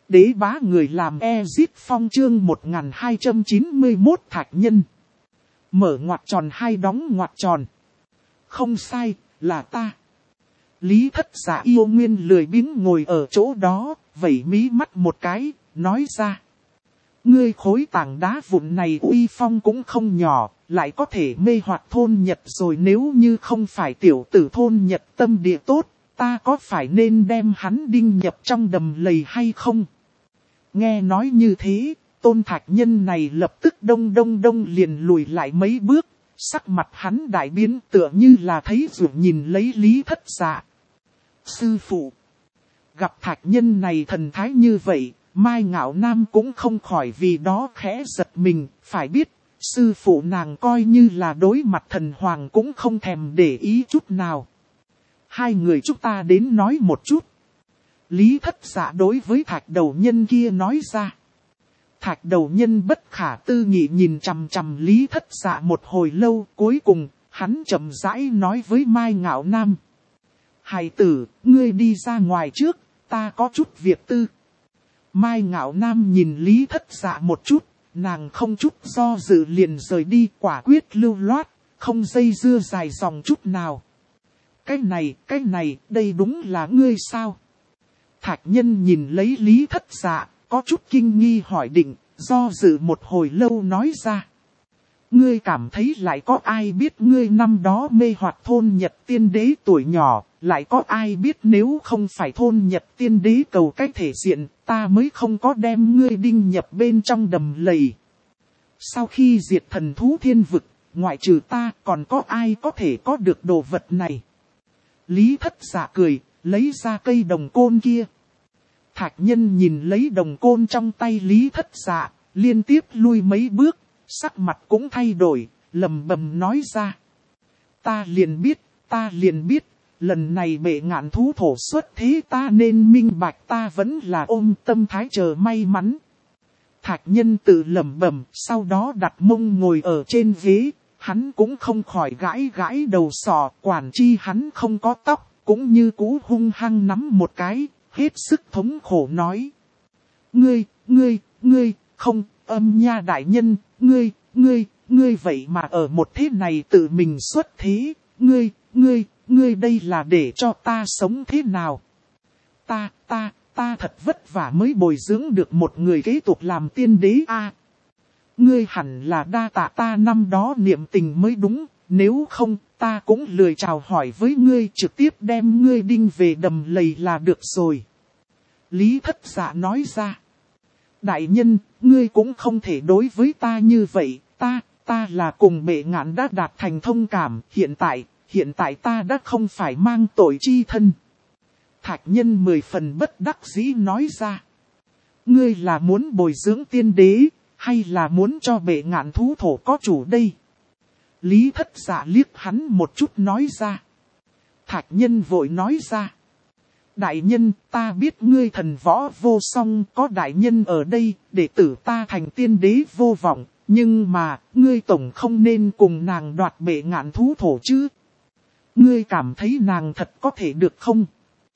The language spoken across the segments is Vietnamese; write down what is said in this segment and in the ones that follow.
Đế bá người làm Ezit Phong chương 1291 Thạch Nhân. Mở ngoặc tròn hai đóng ngoặc tròn. Không sai, là ta. Lý Thất Dạ yêu nguyên lười biếng ngồi ở chỗ đó, vẩy mí mắt một cái, nói ra. Ngươi khối tảng đá vụn này uy phong cũng không nhỏ, lại có thể mê hoặc thôn Nhật rồi, nếu như không phải tiểu tử thôn Nhật tâm địa tốt, ta có phải nên đem hắn đinh nhập trong đầm lầy hay không? Nghe nói như thế, Tôn Thạch Nhân này lập tức đông liền lùi lại mấy bước, sắc mặt hắn đại biến tựa như là thấy ruột nhìn lấy Lý Thất Dạ. Sư phụ, gặp Thạch Nhân này thần thái như vậy, Mai Ngạo Nam cũng không khỏi vì đó khẽ giật mình, phải biết, sư phụ nàng coi như là đối mặt thần hoàng cũng không thèm để ý chút nào. Hai người chúng ta đến nói một chút. Lý Thất Dạ đối với Thạch Đầu Nhân kia nói ra. Thạch Đầu Nhân bất khả tư nghị nhìn chằm chằm Lý Thất Dạ một hồi lâu, cuối cùng, hắn chậm rãi nói với Mai Ngạo Nam. Hài tử, ngươi đi ra ngoài trước, ta có chút việc tư. Mai Ngạo Nam nhìn Lý Thất Dạ một chút, nàng không chút do dự liền rời đi, quả quyết lưu loát, không dây dưa dài dòng chút nào. Cái này, đây đúng là ngươi sao? Thạch Nhân nhìn lấy Lý Thất Dạ, có chút kinh nghi hỏi định, do dự một hồi lâu nói ra. Ngươi cảm thấy lại có ai biết ngươi năm đó mê hoặc thôn Nhật tiên đế tuổi nhỏ, lại có ai biết nếu không phải thôn Nhật tiên đế cầu cách thể diện, ta mới không có đem ngươi đinh nhập bên trong đầm lầy. Sau khi diệt thần thú thiên vực, ngoại trừ ta còn có ai có thể có được đồ vật này? Lý Thất Dạ cười, lấy ra cây đồng côn kia. Thạch Nhân nhìn lấy đồng côn trong tay Lý Thất Dạ, liên tiếp lui mấy bước, sắc mặt cũng thay đổi, lầm bầm nói ra. Ta liền biết, lần này bệ ngạn thú thổ xuất thế ta nên minh bạch, ta vẫn là ôm tâm thái chờ may mắn. Thạch Nhân tự lẩm bẩm, sau đó đặt mông ngồi ở trên ghế, hắn cũng không khỏi gãi đầu sọ, quản chi hắn không có tóc, cũng như cú hung hăng nắm một cái, hết sức thống khổ nói. Ngươi, không, Âm Nha đại nhân, ngươi vậy mà ở một thế này tự mình xuất thế, ngươi đây là để cho ta sống thế nào? Ta thật vất vả mới bồi dưỡng được một người kế tục làm tiên đế a. Ngươi hẳn là đa tạ ta năm đó niệm tình mới đúng, nếu không ta cũng lười chào hỏi với ngươi, trực tiếp đem ngươi đinh về đầm lầy là được rồi. Lý Thất Dạ nói ra. Đại nhân, ngươi cũng không thể đối với ta như vậy, ta là cùng bệ ngạn đã đạt thành thông cảm, hiện tại ta đã không phải mang tội chi thân. Thạch Nhân 10 phần bất đắc dĩ nói ra. Ngươi là muốn bồi dưỡng tiên đế, hay là muốn cho bệ ngạn thú thổ có chủ đây? Lý Thất Dạ liếc hắn một chút nói ra. Thạch Nhân vội nói ra. Đại nhân, ta biết ngươi thần võ vô song, có đại nhân ở đây, đệ tử ta thành tiên đế vô vọng, nhưng mà, ngươi tổng không nên cùng nàng đoạt bệ ngạn thú thổ chứ? Ngươi cảm thấy nàng thật có thể được không?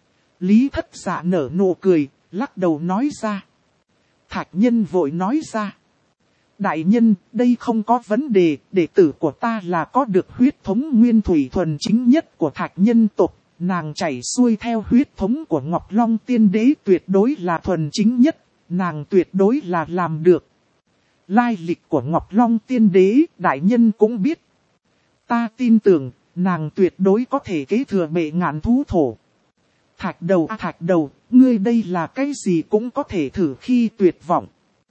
Lý Thất Dạ nở nụ cười, lắc đầu nói ra. Thạch Nhân vội nói ra. Đại nhân, đây không có vấn đề, đệ tử của ta là có được huyết thống nguyên thủy thuần chính nhất của Thạch Nhân tộc. Nàng chảy xuôi theo huyết thống của Ngọc Long tiên đế tuyệt đối là thuần chính nhất, nàng tuyệt đối là làm được. Lai lịch của Ngọc Long tiên đế, đại nhân cũng biết. Ta tin tưởng, nàng tuyệt đối có thể kế thừa bệ ngạn thú thổ. Thạch đầu, ngươi đây là cái gì cũng có thể thử khi tuyệt vọng.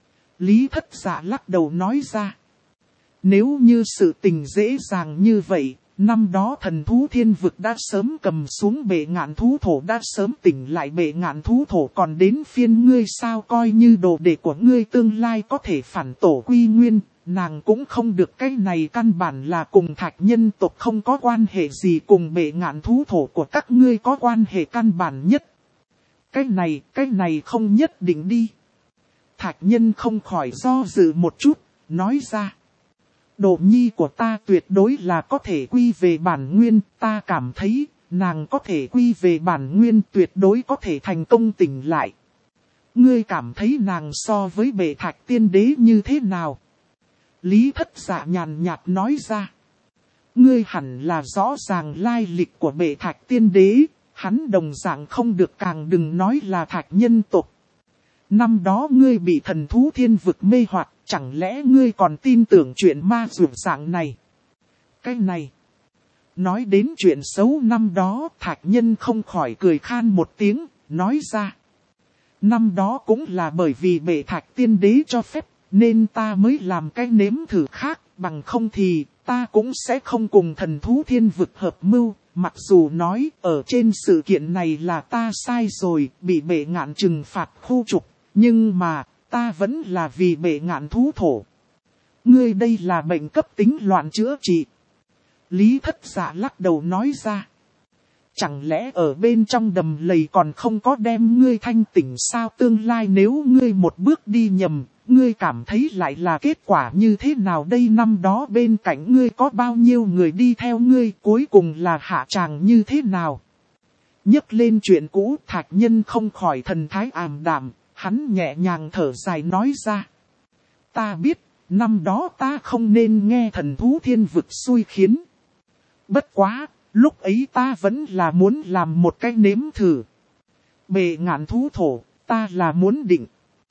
Lý Thất Dạ lắc đầu nói ra. Nếu như sự tình dễ dàng như vậy, năm đó thần thú thiên vực đã sớm cầm xuống bệ ngạn thú thổ, đã sớm tỉnh lại bệ ngạn thú thổ, còn đến phiên ngươi sao? Coi như đồ đệ của ngươi tương lai có thể phản tổ quy nguyên, nàng cũng không được. Cái này căn bản là cùng Thạch Nhân tộc không có quan hệ gì, cùng bệ ngạn thú thổ của các ngươi có quan hệ căn bản nhất. Cái này không nhất định đi. Thạch Nhân không khỏi do dự một chút, nói ra. Đồ nhi của ta tuyệt đối là có thể quy về bản nguyên, ta cảm thấy nàng có thể quy về bản nguyên, tuyệt đối có thể thành công tỉnh lại. Ngươi cảm thấy nàng so với bệ thạch tiên đế như thế nào? Lý Thất Dạ nhàn nhạt nói ra. Ngươi hẳn là rõ ràng lai lịch của bệ thạch tiên đế, hắn đồng dạng không được, càng đừng nói là thạch nhân tộc. Năm đó ngươi bị thần thú thiên vực mê hoặc, chẳng lẽ ngươi còn tin tưởng chuyện ma dược dạng này? Cái này, nói đến chuyện xấu năm đó, thạch nhân không khỏi cười khan một tiếng, nói ra. Năm đó cũng là bởi vì bệ thạch tiên đế cho phép, nên ta mới làm cái nếm thử khác, bằng không thì ta cũng sẽ không cùng thần thú thiên vực hợp mưu. Mặc dù nói ở trên sự kiện này là ta sai rồi, bị bệ ngạn trừng phạt khu trục, nhưng mà ta vẫn là vì bệ ngạn thú thổ. Ngươi đây là bệnh cấp tính loạn chữa trị. Lý Thất Dạ lắc đầu nói ra. Chẳng lẽ ở bên trong đầm lầy còn không có đem ngươi thanh tỉnh sao? Tương lai nếu ngươi một bước đi nhầm, ngươi cảm thấy lại là kết quả như thế nào đây? Năm đó bên cạnh ngươi có bao nhiêu người đi theo ngươi, cuối cùng là hạ tràng như thế nào? Nhắc lên chuyện cũ, thạch nhân không khỏi thần thái ảm đạm, hắn nhẹ nhàng thở dài nói ra. Ta biết, năm đó ta không nên nghe thần thú thiên vực xui khiến. Bất quá, lúc ấy ta vẫn là muốn làm một cái nếm thử. Bệ ngạn thú thổ, ta là muốn định.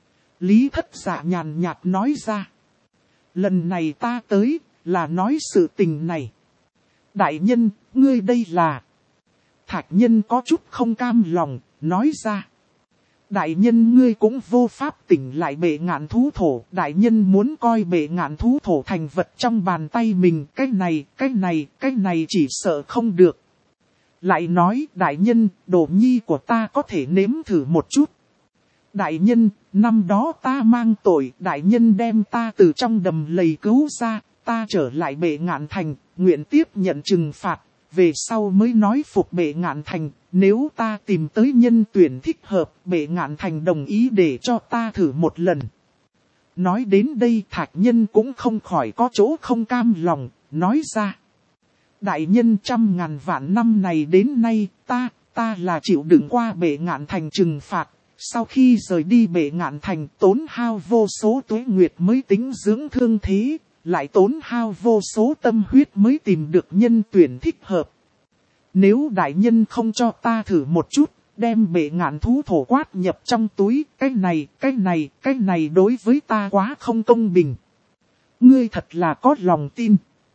Lý Thất Dạ nhàn nhạt nói ra. Lần này ta tới, là nói sự tình này. Đại nhân, ngươi đây là... Thạch nhân có chút không cam lòng, nói ra. Đại nhân ngươi cũng vô pháp tỉnh lại bệ ngạn thú thổ. Đại nhân muốn coi bệ ngạn thú thổ thành vật trong bàn tay mình. Cái này chỉ sợ không được. Lại nói đại nhân, đồ nhi của ta có thể nếm thử một chút. Đại nhân, năm đó ta mang tội. Đại nhân đem ta từ trong đầm lầy cứu ra. Ta trở lại bệ ngạn thành, nguyện tiếp nhận trừng phạt. Về sau mới nói phục bệ ngạn thành, nếu ta tìm tới nhân tuyển thích hợp, bệ ngạn thành đồng ý để cho ta thử một lần. Nói đến đây thạch nhân cũng không khỏi có chỗ không cam lòng, nói ra. Đại nhân trăm ngàn vạn năm này đến nay, ta là chịu đựng qua bệ ngạn thành trừng phạt. Sau khi rời đi bệ ngạn thành tốn hao vô số tuế nguyệt mới tính dưỡng thương thế. Lại tốn hao vô số tâm huyết mới tìm được nhân tuyển thích hợp. Nếu đại nhân không cho ta thử một chút, đem bệ ngạn thú thổ quát nhập trong túi, cái này đối với ta quá không công bình. Ngươi thật là có lòng tin.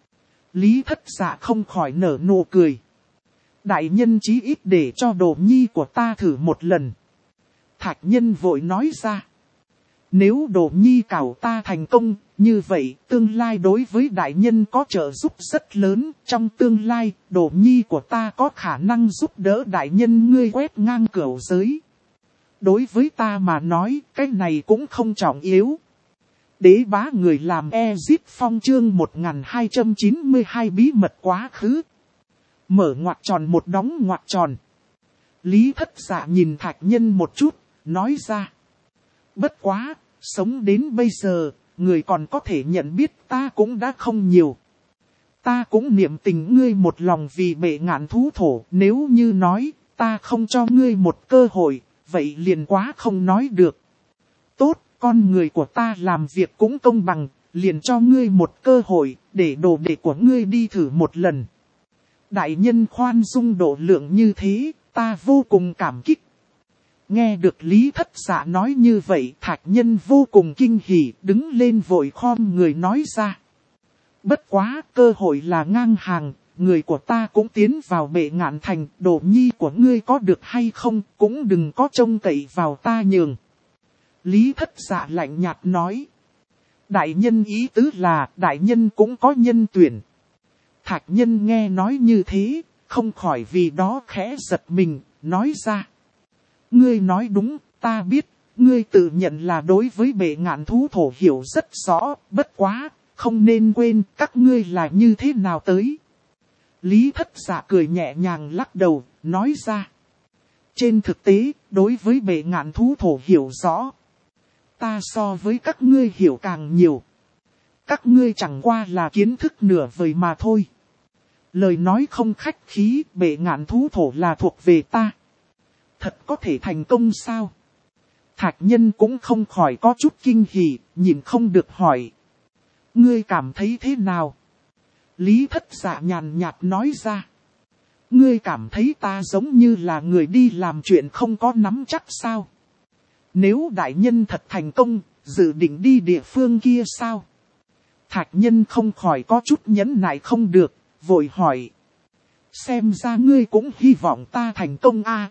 Lý Thất Dạ không khỏi nở nụ cười. Đại nhân chí ít để cho đồ nhi của ta thử một lần. Thạch nhân vội nói ra. Nếu đồ nhi cảo ta thành công, như vậy tương lai đối với đại nhân có trợ giúp rất lớn. Trong tương lai, đồ nhi của ta có khả năng giúp đỡ đại nhân ngươi quét ngang cửu giới. Đối với ta mà nói, cái này cũng không trọng yếu. Đế bá người làm Ezip Phong chương 1292 bí mật quá khứ. Mở ngoặc tròn một đóng ngoặc tròn. Lý Thất Dạ nhìn thạch nhân một chút, nói ra. Bất quá, sống đến bây giờ, người còn có thể nhận biết ta cũng đã không nhiều. Ta cũng niệm tình ngươi một lòng vì bệ ngạn thú thổ. Nếu như nói, ta không cho ngươi một cơ hội, vậy liền quá không nói được. Tốt, con người của ta làm việc cũng công bằng, liền cho ngươi một cơ hội, để đồ đệ của ngươi đi thử một lần. Đại nhân khoan dung độ lượng như thế, ta vô cùng cảm kích. Nghe được Lý Thất Dạ nói như vậy, thạch nhân vô cùng kinh hỉ, đứng lên vội khom người nói ra. Bất quá, cơ hội là ngang hàng, người của ta cũng tiến vào bệ ngạn thành, đồ nhi của ngươi có được hay không, cũng đừng có trông cậy vào ta nhường. Lý Thất Dạ lạnh nhạt nói. Đại nhân ý tứ là, đại nhân cũng có nhân tuyển. Thạch nhân nghe nói như thế, không khỏi vì đó khẽ giật mình, nói ra. Ngươi nói đúng, ta biết, ngươi tự nhận là đối với bệ ngạn thú thổ hiểu rất rõ, bất quá, không nên quên các ngươi là như thế nào tới. Lý Thất Dạ cười nhẹ nhàng lắc đầu, nói ra. Trên thực tế, đối với bệ ngạn thú thổ hiểu rõ, ta so với các ngươi hiểu càng nhiều. Các ngươi chẳng qua là kiến thức nửa vời mà thôi. Lời nói không khách khí, bệ ngạn thú thổ là thuộc về ta. Thật có thể thành công sao? Thạch Nhân cũng không khỏi có chút kinh hỉ, nhìn không được hỏi. Ngươi cảm thấy thế nào? Lý Thất Dạ nhàn nhạt nói ra. Ngươi cảm thấy ta giống như là người đi làm chuyện không có nắm chắc sao? Nếu đại nhân thật thành công, dự định đi địa phương kia sao? Thạch Nhân không khỏi có chút nhẫn nại không được, vội hỏi. Xem ra ngươi cũng hy vọng ta thành công a.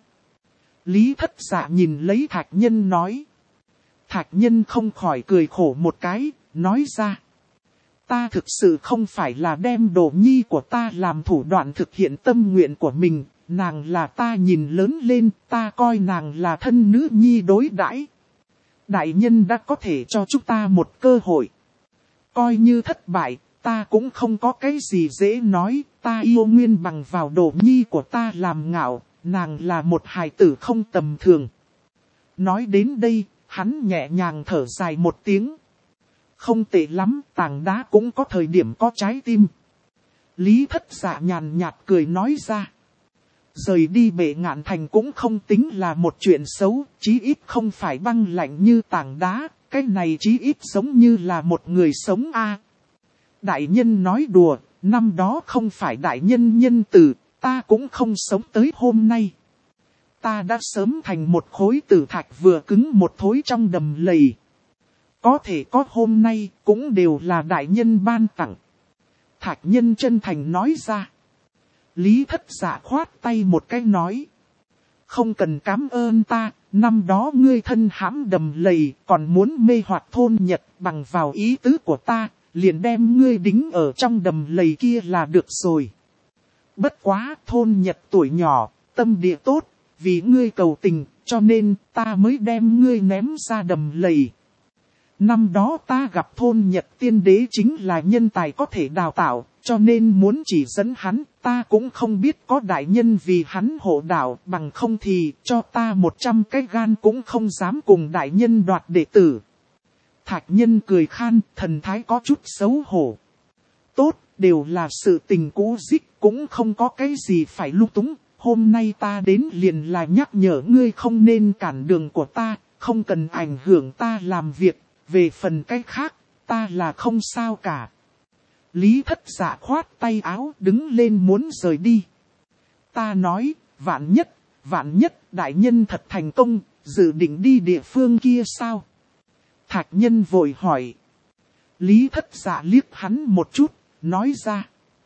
Lý Thất Dạ nhìn lấy Thạch Nhân nói. Thạch Nhân không khỏi cười khổ một cái, nói ra. Ta thực sự không phải là đem đồ nhi của ta làm thủ đoạn thực hiện tâm nguyện của mình, nàng là ta nhìn lớn lên, ta coi nàng là thân nữ nhi đối đãi. Đại nhân đã có thể cho chúng ta một cơ hội. Coi như thất bại, ta cũng không có cái gì dễ nói, ta yêu nguyên bằng vào đồ nhi của ta làm ngạo, nàng là một hài tử không tầm thường. Nói đến đây, hắn nhẹ nhàng thở dài một tiếng. Không tệ lắm, tảng đá cũng có thời điểm có trái tim. Lý Thất Dạ nhàn nhạt cười nói ra. Rời đi Bệ Ngạn Thành cũng không tính là một chuyện xấu, chí ít không phải băng lạnh như tảng đá, cái này chí ít giống như là một người sống a. Đại nhân nói đùa, năm đó không phải đại nhân nhân từ, ta cũng không sống tới hôm nay. Ta đã sớm thành một khối tử thạch vừa cứng một thối trong đầm lầy. Có thể có hôm nay cũng đều là đại nhân ban tặng. Thạch Nhân chân thành nói ra. Lý Thất Dạ khoát tay một cái nói. Không cần cảm ơn ta, năm đó ngươi thân hãm đầm lầy còn muốn mê hoặc thôn Nhật bằng vào ý tứ của ta, liền đem ngươi đính ở trong đầm lầy kia là được rồi. Bất quá thôn Nhật tuổi nhỏ, tâm địa tốt, vì ngươi cầu tình, cho nên ta mới đem ngươi ném ra đầm lầy. Năm đó ta gặp thôn Nhật tiên đế chính là nhân tài có thể đào tạo, cho nên muốn chỉ dẫn hắn, ta cũng không biết có đại nhân vì hắn hộ đạo, bằng không thì cho ta 100 cái gan cũng không dám cùng đại nhân đoạt đệ tử. Thạch Nhân cười khan, thần thái có chút xấu hổ. Tốt, đều là sự tình cũ dích, cũng không có cái gì phải lung túng, hôm nay ta đến liền là nhắc nhở ngươi không nên cản đường của ta, không cần ảnh hưởng ta làm việc. Về phần cái khác, ta là không sao cả. Lý Thất Dạ khoát tay áo đứng lên muốn rời đi. Ta nói, vạn nhất đại nhân thật thành công, dự định đi địa phương kia sao? Thạch Nhân vội hỏi. Lý Thất Dạ liếc hắn một chút, nói ra.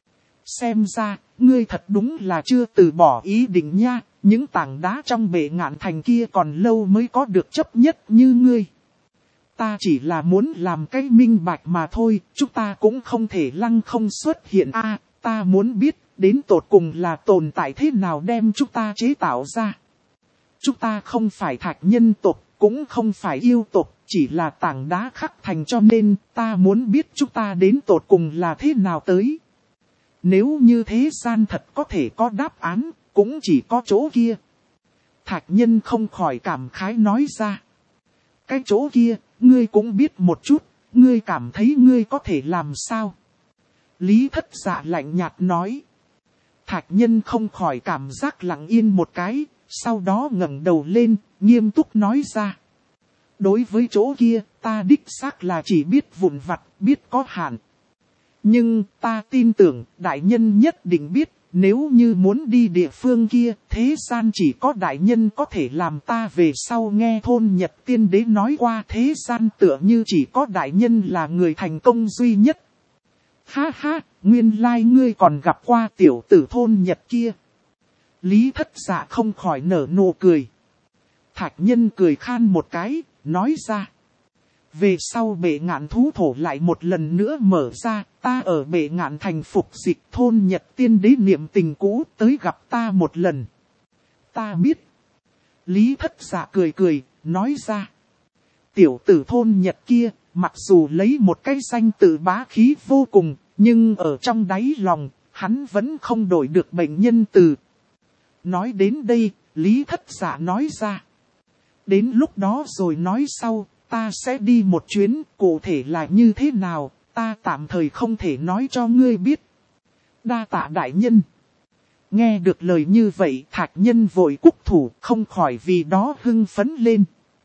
Xem ra, ngươi thật đúng là chưa từ bỏ ý định nha, những tảng đá trong Bệ Ngạn Thành kia còn lâu mới có được chấp nhất như ngươi. Ta chỉ là muốn làm cái minh bạch mà thôi, chúng ta cũng không thể lăng không xuất hiện a. Ta muốn biết, đến tột cùng là tồn tại thế nào đem chúng ta chế tạo ra. Chúng ta không phải thạch nhân tộc, cũng không phải yêu tộc, chỉ là tảng đá khắc thành cho nên ta muốn biết chúng ta đến tột cùng là thế nào tới. Nếu như thế gian thật có thể có đáp án, cũng chỉ có chỗ kia. Thạch Nhân không khỏi cảm khái nói ra. Cái chỗ kia, ngươi cũng biết một chút, ngươi cảm thấy ngươi có thể làm sao? Lý Thất Dạ lạnh nhạt nói. Thạch Nhân không khỏi cảm giác lặng yên một cái, sau đó ngẩng đầu lên, nghiêm túc nói ra. Đối với chỗ kia, ta đích xác là chỉ biết vụn vặt, biết có hạn. Nhưng ta tin tưởng đại nhân nhất định biết, nếu như muốn đi địa phương kia, thế gian chỉ có đại nhân có thể làm ta về sau nghe thôn Nhật tiên đế nói qua thế gian tựa như chỉ có đại nhân là người thành công duy nhất. Ha ha, nguyên lai ngươi còn gặp qua tiểu tử thôn Nhật kia. Lý Thất Dạ không khỏi nở nụ cười. Thạch Nhân cười khan một cái, nói ra. Về sau Bệ Ngạn thú thổ lại một lần nữa mở ra, ta ở Bệ Ngạn Thành phục dịch thôn Nhật tiên đế niệm tình cũ tới gặp ta một lần. Ta biết. Lý Thất Dạ cười cười, nói ra. Tiểu tử thôn Nhật kia, mặc dù lấy một cái danh tự bá khí vô cùng, nhưng ở trong đáy lòng, hắn vẫn không đổi được bệnh nhân từ. Nói đến đây, Lý Thất Dạ nói ra. Đến lúc đó rồi nói sau. Ta sẽ đi một chuyến, cụ thể là như thế nào, ta tạm thời không thể nói cho ngươi biết. Đa tạ đại nhân. Nghe được lời như vậy, Thạch Nhân vội cúc thủ, không khỏi vì đó hưng phấn lên.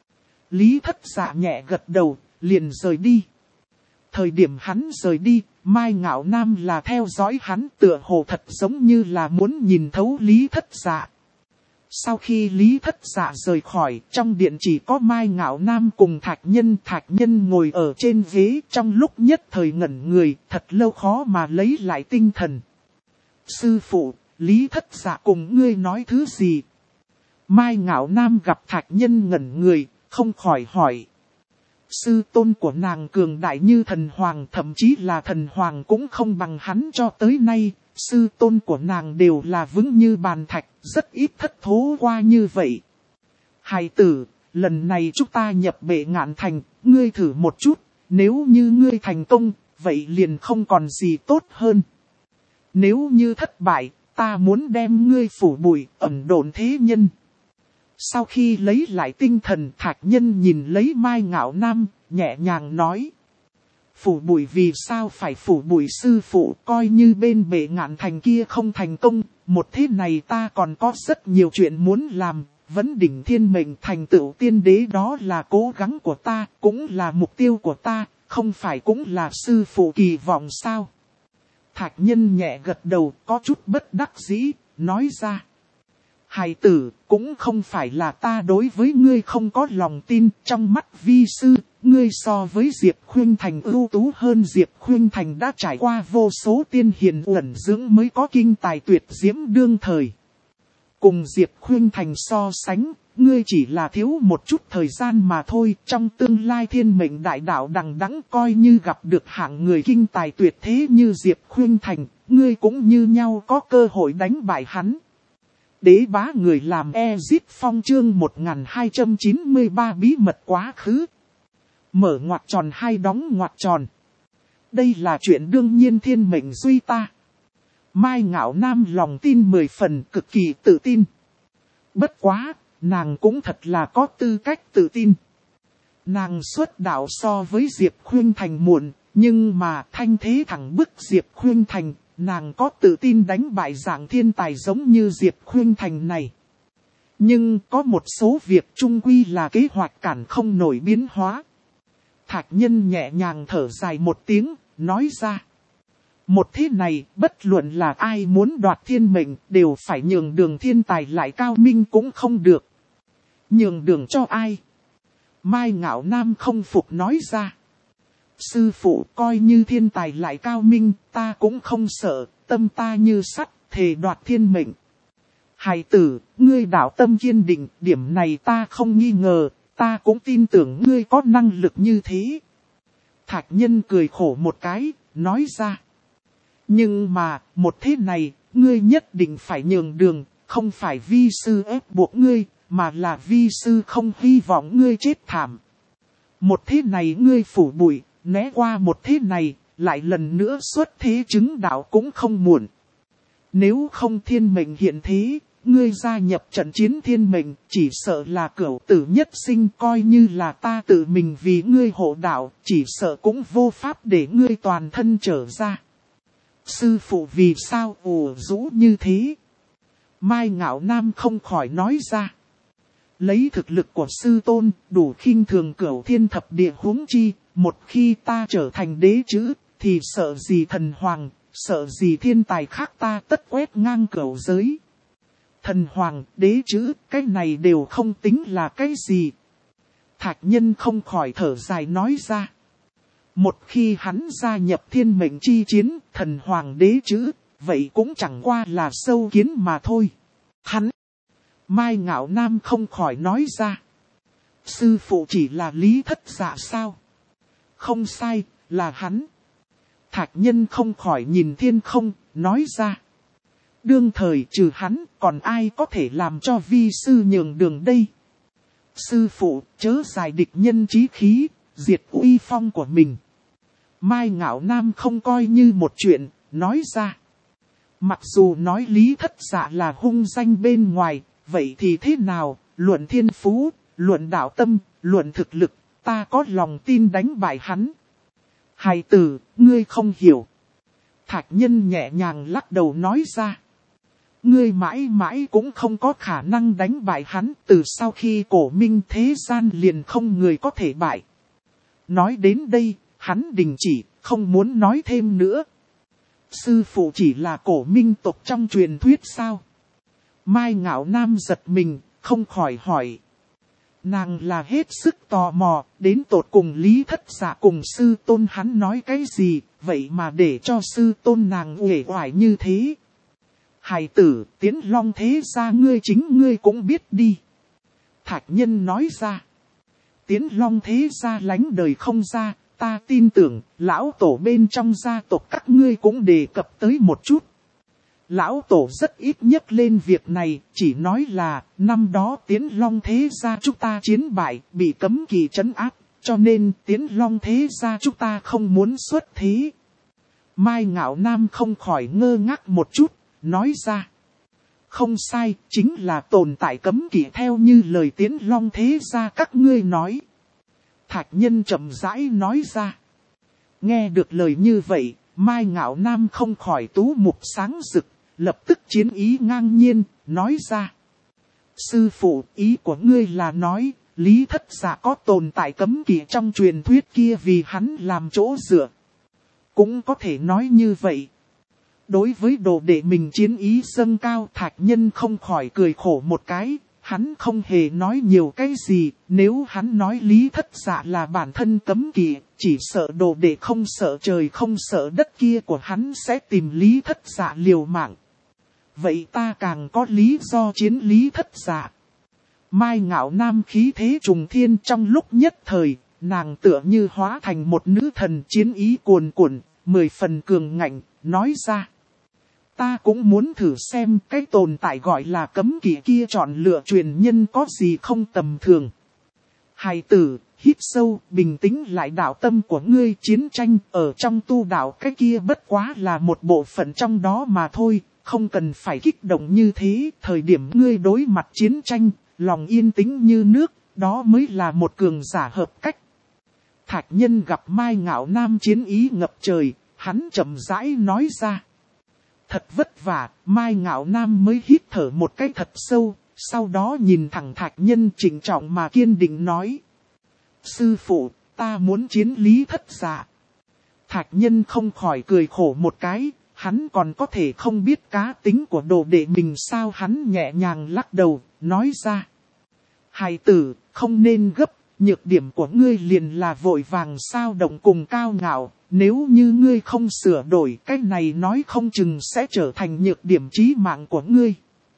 Lý Thất Dạ nhẹ gật đầu, liền rời đi. Thời điểm hắn rời đi, Mai Ngạo Nam là theo dõi hắn, tựa hồ thật giống như là muốn nhìn thấu Lý Thất Dạ. Sau khi Lý Thất Dạ rời khỏi, trong điện chỉ có Mai Ngạo Nam cùng Thạch Nhân ngồi ở trên ghế, trong lúc nhất thời ngẩn người, thật lâu khó mà lấy lại tinh thần. Sư phụ, Lý Thất Dạ cùng ngươi nói thứ gì? Mai Ngạo Nam gặp Thạch Nhân ngẩn người, không khỏi hỏi. Sư tôn của nàng cường đại như thần hoàng, thậm chí là thần hoàng cũng không bằng hắn cho tới nay. Sư tôn của nàng đều là vững như bàn thạch, rất ít thất thố qua như vậy. Hài tử, lần này chúng ta nhập Bệ Ngạn Thành, ngươi thử một chút, nếu như ngươi thành công, vậy liền không còn gì tốt hơn. Nếu như thất bại, ta muốn đem ngươi phủ bụi, ẩn độn thế nhân. Sau khi lấy lại tinh thần, Thạch Nhân nhìn lấy Mai Ngạo Nam, nhẹ nhàng nói. Phủ bụi vì sao phải phủ bụi sư phụ, coi như bên Bệ Ngạn Thành kia không thành công, một thế này ta còn có rất nhiều chuyện muốn làm, vấn đỉnh thiên mệnh thành tựu tiên đế đó là cố gắng của ta, cũng là mục tiêu của ta, không phải cũng là sư phụ kỳ vọng sao. Thạch Nhân nhẹ gật đầu, có chút bất đắc dĩ, nói ra. Hài tử, cũng không phải là ta đối với ngươi không có lòng tin, trong mắt vi sư, ngươi so với Diệp Khuynh Thành ưu tú hơn. Diệp Khuynh Thành đã trải qua vô số tiên hiền uẩn dưỡng mới có kinh tài tuyệt diễm đương thời. Cùng Diệp Khuynh Thành so sánh, ngươi chỉ là thiếu một chút thời gian mà thôi. Trong tương lai thiên mệnh đại đạo đằng đẵng, coi như gặp được hạng người kinh tài tuyệt thế như Diệp Khuynh Thành, ngươi cũng như nhau có cơ hội đánh bại hắn. Đế bá người làm Ezip Phong chương 1293 bí mật quá khứ. Mở ngoặc tròn hay đóng ngoặc tròn. Đây là chuyện đương nhiên thiên mệnh duy ta. Mai Ngạo Nam lòng tin 10 phần, cực kỳ tự tin. Bất quá, nàng cũng thật là có tư cách tự tin. Nàng xuất đạo so với Diệp Khuynh Thành muộn, nhưng mà thanh thế thẳng bức Diệp Khuynh Thành. Nàng có tự tin đánh bại dạng thiên tài giống như Diệp Khuynh Thành này. Nhưng có một số việc chung quy là kế hoạch cản không nổi biến hóa. Thạch Nhân nhẹ nhàng thở dài một tiếng, nói ra. Một thế này, bất luận là ai muốn đoạt thiên mệnh, đều phải nhường đường thiên tài lại cao minh cũng không được. Nhường đường cho ai? Mai Ngạo Nam không phục nói ra. Sư phụ, coi như thiên tài lại cao minh, ta cũng không sợ, tâm ta như sắt, thề đoạt thiên mệnh. Hài tử, ngươi đạo tâm kiên định, điểm này ta không nghi ngờ, ta cũng tin tưởng ngươi có năng lực như thế. Thạch Nhân cười khổ một cái, nói ra. Nhưng mà, một thế này, ngươi nhất định phải nhường đường, không phải vi sư ép buộc ngươi, mà là vi sư không hy vọng ngươi chết thảm. Một thế này ngươi phủ bụi. Né qua một thế này, lại lần nữa xuất thế chứng đạo cũng không muộn. Nếu không thiên mệnh hiện thế, ngươi gia nhập trận chiến thiên mệnh, chỉ sợ là cửu tử nhất sinh, coi như là ta tự mình vì ngươi hộ đạo, chỉ sợ cũng vô pháp để ngươi toàn thân trở ra. Sư phụ vì sao ủ rũ như thế? Mai Ngạo Nam không khỏi nói ra. Lấy thực lực của sư tôn, đủ khinh thường cửu thiên thập địa, huống chi. Một khi ta trở thành đế chữ, thì sợ gì thần hoàng, sợ gì thiên tài khác ta tất quét ngang cửu giới. Thần hoàng, đế chữ, cái này đều không tính là cái gì. Thạch Nhân không khỏi thở dài nói ra. Một khi hắn gia nhập thiên mệnh chi chiến, thần hoàng đế chữ, vậy cũng chẳng qua là sâu kiến mà thôi. Hắn! Mai Ngạo Nam không khỏi nói ra. Sư phụ chỉ là Lý Thất Dạ sao? Không sai, là hắn. Thạch Nhân không khỏi nhìn thiên không, nói ra. Đương thời trừ hắn, còn ai có thể làm cho vi sư nhường đường đây? Sư phụ, chớ giải địch nhân chí khí, diệt uy phong của mình. Mai Ngạo Nam không coi như một chuyện, nói ra. Mặc dù nói Lý Thất Dạ là hung danh bên ngoài, vậy thì thế nào, luận thiên phú, luận đạo tâm, luận thực lực. Ta có lòng tin đánh bại hắn. Hài tử, ngươi không hiểu. Thạch Nhân nhẹ nhàng lắc đầu nói ra. Ngươi mãi mãi cũng không có khả năng đánh bại hắn, từ sau khi cổ minh thế gian liền không người có thể bại. Nói đến đây, hắn đình chỉ, không muốn nói thêm nữa. Sư phụ chỉ là cổ minh tộc trong truyền thuyết sao? Mai Ngạo Nam giật mình, không khỏi hỏi. Nàng là hết sức tò mò, đến tột cùng Lý Thất Dạ cùng sư tôn hắn nói cái gì, vậy mà để cho sư tôn nàng uể oải như thế. Hài tử, Tiến Long thế gia ngươi chính ngươi cũng biết đi. Thạch Nhân nói ra. Tiến Long thế gia lánh đời không ra, ta tin tưởng, lão tổ bên trong gia tộc các ngươi cũng đề cập tới một chút. Lão tổ rất ít nhắc lên việc này, chỉ nói là, năm đó Tiến Long thế gia chúng ta chiến bại, bị cấm kỵ trấn áp, cho nên Tiến Long thế gia chúng ta không muốn xuất thế. Mai Ngạo Nam không khỏi ngơ ngác một chút, nói ra. Không sai, chính là tồn tại cấm kỵ theo như lời Tiến Long thế gia các ngươi nói. Thạch Nhân chậm rãi nói ra. Nghe được lời như vậy, Mai Ngạo Nam không khỏi tú mục sáng rực, lập tức chiến ý ngang nhiên, nói ra. Sư phụ, ý của ngươi là nói, Lý Thất Dạ có tồn tại cấm kỵ trong truyền thuyết kia vì hắn làm chỗ dựa. Cũng có thể nói như vậy. Đối với đồ đệ mình chiến ý dâng cao, Thạch Nhân không khỏi cười khổ một cái. Hắn không hề nói nhiều cái gì, nếu hắn nói Lý Thất Dạ là bản thân cấm kỵ, chỉ sợ đồ đệ không sợ trời không sợ đất kia của hắn sẽ tìm Lý Thất Dạ liều mạng. Vậy ta càng có lý do chiến Lý Thất Dạ. Mai Ngạo Nam khí thế trùng thiên, trong lúc nhất thời, nàng tựa như hóa thành một nữ thần chiến ý cuồn cuộn, 10 phần cường ngạnh, nói ra. Ta cũng muốn thử xem cái tồn tại gọi là cấm kỵ kia chọn lựa truyền nhân có gì không tầm thường. Hài tử, hít sâu, bình tĩnh lại đạo tâm của ngươi. Chiến tranh ở trong tu đạo cái kia bất quá là một bộ phận trong đó mà thôi, không cần phải kích động như thế. Thời điểm ngươi đối mặt chiến tranh, lòng yên tĩnh như nước, đó mới là một cường giả hợp cách. Thạch Nhân gặp Mai Ngạo Nam chiến ý ngập trời, hắn chậm rãi nói ra. Thật vất vả, Mai Ngạo Nam mới hít thở một cái thật sâu, sau đó nhìn thẳng Thạch Nhân trịnh trọng mà kiên định nói. Sư phụ, ta muốn chiến Lý Thất Dạ. Thạch Nhân không khỏi cười khổ một cái, hắn còn có thể không biết cá tính của đồ đệ mình sao. Hắn nhẹ nhàng lắc đầu, nói ra. Hài tử, không nên gấp, nhược điểm của ngươi liền là vội vàng sao động cùng cao ngạo. Nếu như ngươi không sửa đổi, cái này nói không chừng sẽ trở thành nhược điểm chí mạng của ngươi.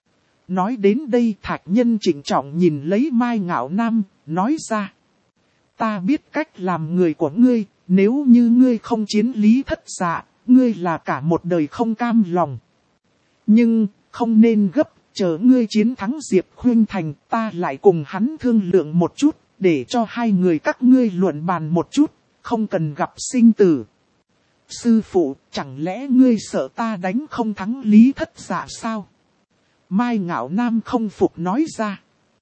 Nói đến đây, Thạch Nhân trịnh trọng nhìn lấy Mai Ngạo Nam, nói ra. Ta biết cách làm người của ngươi, nếu như ngươi không chiến Lý Thất Dạ, ngươi là cả một đời không cam lòng. Nhưng, không nên gấp, chờ ngươi chiến thắng Diệp Khuynh Thành, ta lại cùng hắn thương lượng một chút, để cho hai người các ngươi luận bàn một chút. Không cần gặp sinh tử. Sư phụ, chẳng lẽ ngươi sợ ta đánh không thắng Lý Thất Dạ sao? Mai Ngạo Nam không phục nói ra.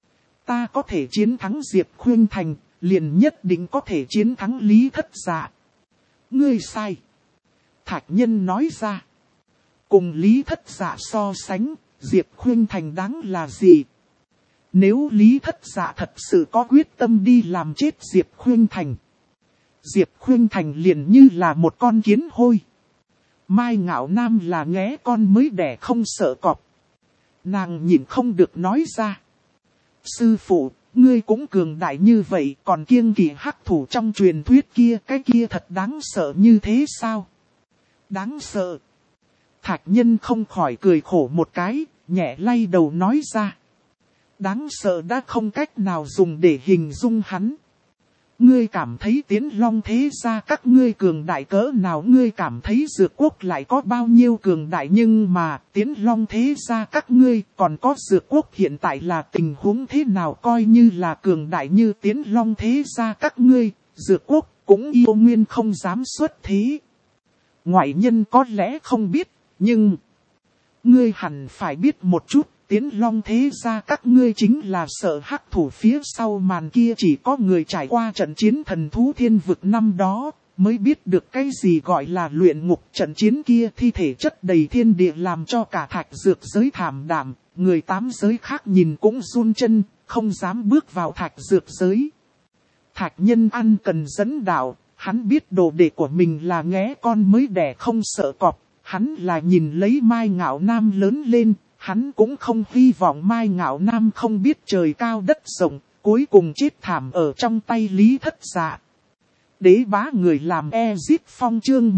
Ta có thể chiến thắng Diệp Khuynh Thành, liền nhất định có thể chiến thắng Lý Thất Dạ. Ngươi sai. Thạch Nhân nói ra. Cùng Lý Thất Dạ so sánh, Diệp Khuynh Thành đáng là gì? Nếu Lý Thất Dạ thật sự có quyết tâm đi làm chết Diệp Khuynh Thành, Diệp Khuynh Thành liền như là một con kiến hôi. Mai Ngạo Nam là nghé con mới đẻ không sợ cọp. Nàng nhìn không được nói ra. Sư phụ, ngươi cũng cường đại như vậy, còn kiêng kỵ hắc thủ trong truyền thuyết kia, cái kia thật đáng sợ như thế sao? Đáng sợ. Thạch Nhân không khỏi cười khổ một cái, nhẹ lay đầu nói ra. Đáng sợ đã không cách nào dùng để hình dung hắn. Ngươi cảm thấy Tiến Long thế gia các ngươi cường đại cỡ nào, ngươi cảm thấy Dược Quốc lại có bao nhiêu cường đại, nhưng mà Tiến Long thế gia các ngươi còn có Dược Quốc hiện tại là tình huống thế nào, coi như là cường đại như Tiến Long thế gia các ngươi, Dược Quốc cũng yêu nguyên không dám xuất thế. Ngoại nhân có lẽ không biết, nhưng ngươi hẳn phải biết một chút. Tiến Long thế gia các ngươi chính là sợ hắc thủ phía sau màn kia chỉ có người trải qua trận chiến thần thú thiên vực năm đó, mới biết được cái gì gọi là luyện ngục. Trận chiến kia thi thể chất đầy thiên địa làm cho cả thạch dược giới thảm đạm, người 8 giới khác nhìn cũng run chân, không dám bước vào thạch dược giới. Thạch Nhân ăn cần dẫn đạo, hắn biết đồ đệ của mình là nghé con mới đẻ không sợ cọp, hắn là nhìn lấy Mai Ngạo Nam lớn lên, hắn cũng không hy vọng Mai Ngạo Nam không biết trời cao đất rộng, cuối cùng chết thảm ở trong tay Lý Thất Dạ. Đế bá người làm Ezip Phong chương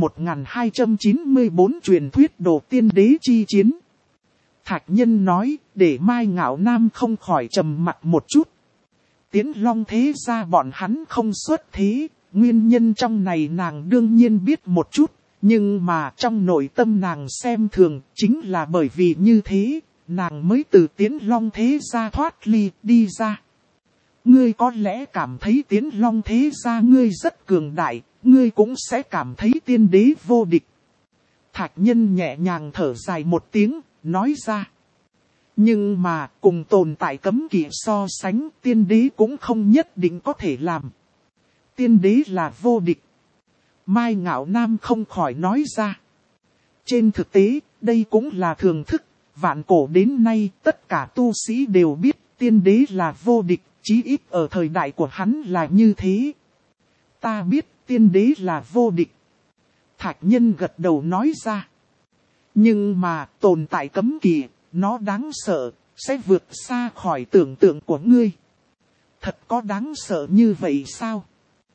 1294 truyền thuyết đồ tiên đế chi chiến. Thạch Nhân nói, để Mai Ngạo Nam không khỏi trầm mặt một chút. Tiễn Long thế ra bọn hắn không xuất thế, nguyên nhân trong này nàng đương nhiên biết một chút, nhưng mà trong nội tâm nàng xem thường, chính là bởi vì như thế, nàng mới từ Tiễn Long thế ra thoát ly đi ra. Ngươi có lẽ cảm thấy Tiễn Long thế gia ngươi rất cường đại, ngươi cũng sẽ cảm thấy tiên đế vô địch. Thạch Nhân nhẹ nhàng thở dài một tiếng, nói ra. Nhưng mà cùng tồn tại cấm kỵ so sánh, tiên đế cũng không nhất định có thể làm. Tiên đế là vô địch. Mai Ngạo Nam không khỏi nói ra. Trên thực tế, đây cũng là thường thức, vạn cổ đến nay tất cả tu sĩ đều biết tiên đế là vô địch. Chí ít ở thời đại của hắn là như thế. Ta biết tiên đế là vô địch. Thạch Nhân gật đầu nói ra. Nhưng mà tồn tại cấm kỵ, nó đáng sợ, sẽ vượt xa khỏi tưởng tượng của ngươi. Thật có đáng sợ như vậy sao?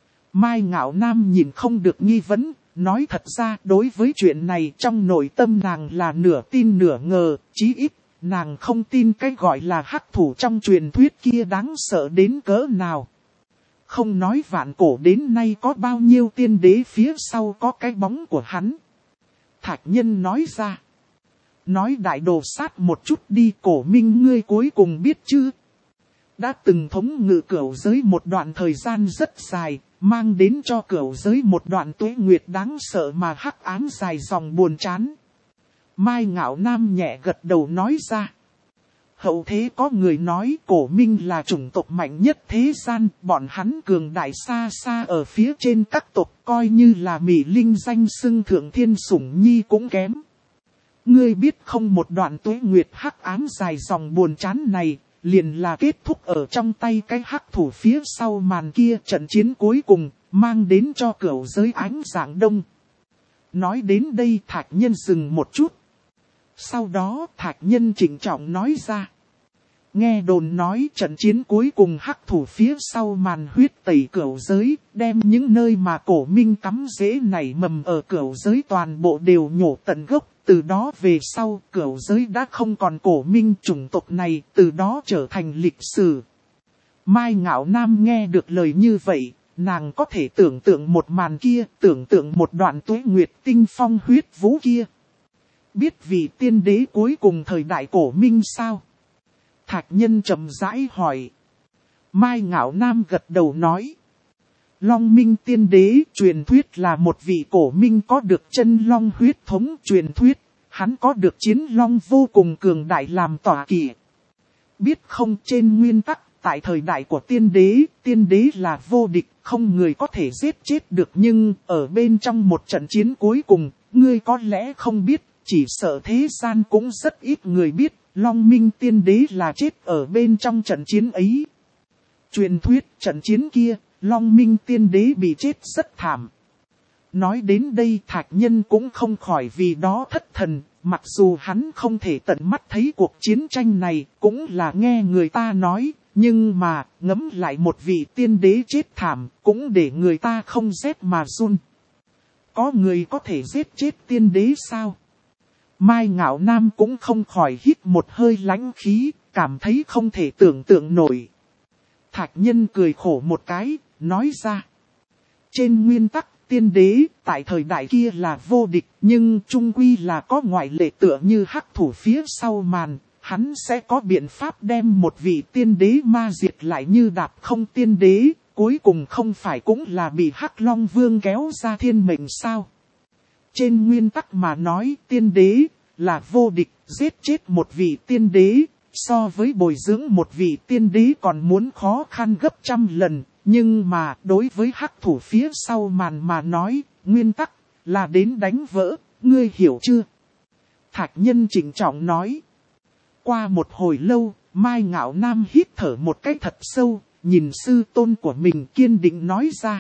Mai Ngạo Nam nhìn không được nghi vấn, nói thật ra đối với chuyện này trong nội tâm nàng là nửa tin nửa ngờ, chí ít. Nàng không tin cái gọi là hắc thủ trong truyền thuyết kia đáng sợ đến cỡ nào. Không nói vạn cổ đến nay có bao nhiêu tiên đế phía sau có cái bóng của hắn. Thạch Nhân nói ra. Nói đại đồ sát một chút đi, Cổ Minh ngươi cuối cùng biết chứ. Đã từng thống ngự cửu giới một đoạn thời gian rất dài, mang đến cho cửu giới một đoạn tuế nguyệt đáng sợ mà hắc ám dài dòng buồn chán. Mai Ngạo Nam nhẹ gật đầu nói ra. Hậu thế có người nói Cổ Minh là chủng tộc mạnh nhất thế gian, bọn hắn cường đại xa xa ở phía trên các tộc, coi như là Mỹ Linh danh xưng thượng thiên sủng nhi cũng kém. Ngươi biết không, một đoạn tuế nguyệt hắc ám dài dòng buồn chán này, liền là kết thúc ở trong tay cái hắc thủ phía sau màn kia. Trận chiến cuối cùng, mang đến cho cửu giới ánh dạng đông. Nói đến đây Thạch Nhân dừng một chút. Sau đó Thạch Nhân trịnh trọng nói ra. Nghe đồn nói trận chiến cuối cùng hắc thủ phía sau màn huyết tẩy cửu giới, đem những nơi mà Cổ Minh cắm rễ nảy mầm ở cửu giới toàn bộ đều nhổ tận gốc. Từ đó về sau cửu giới đã không còn Cổ Minh chủng tộc này, từ đó trở thành lịch sử. Mai Ngạo Nam nghe được lời như vậy, nàng có thể tưởng tượng một màn kia, tưởng tượng một đoạn tuế nguyệt tinh phong huyết vũ kia. Biết vị tiên đế cuối cùng thời đại Cổ Minh sao? Thạch Nhân chậm rãi hỏi. Mai Ngạo Nam gật đầu nói. Long Minh tiên đế truyền thuyết là một vị Cổ Minh có được chân long huyết thống truyền thuyết. Hắn có được chiến long vô cùng cường đại làm tọa kỵ. Biết không, trên nguyên tắc, tại thời đại của tiên đế là vô địch, không người có thể giết chết được. Nhưng ở bên trong một trận chiến cuối cùng, ngươi có lẽ không biết, chỉ sợ thế gian cũng rất ít người biết. Long Minh tiên đế là chết ở bên trong trận chiến ấy. Truyền thuyết trận chiến kia, Long Minh tiên đế bị chết rất thảm. Nói đến đây Thạch Nhân cũng không khỏi vì đó thất thần, mặc dù hắn không thể tận mắt thấy cuộc chiến tranh này, cũng là nghe người ta nói, nhưng mà ngẫm lại một vị tiên đế chết thảm, cũng để người ta không rét mà run. Có người có thể giết chết tiên đế sao? Mai Ngạo Nam cũng không khỏi hít một hơi lãnh khí, cảm thấy không thể tưởng tượng nổi. Thạch Nhân cười khổ một cái, nói ra. Trên nguyên tắc, tiên đế tại thời đại kia là vô địch, nhưng chung quy là có ngoại lệ, tựa như hắc thủ phía sau màn. Hắn sẽ có biện pháp đem một vị tiên đế ma diệt lại như đạp không tiên đế, cuối cùng không phải cũng là bị Hắc Long Vương kéo ra thiên mệnh sao? Trên nguyên tắc mà nói tiên đế là vô địch, giết chết một vị tiên đế, so với bồi dưỡng một vị tiên đế còn muốn khó khăn gấp trăm lần, Nhưng mà đối với hắc thủ phía sau màn mà nói, nguyên tắc là đến đánh vỡ, ngươi hiểu chưa? Thạch Nhân trịnh trọng nói. Qua một hồi lâu, Mai Ngạo Nam hít thở một cái thật sâu, nhìn sư tôn của mình kiên định nói ra.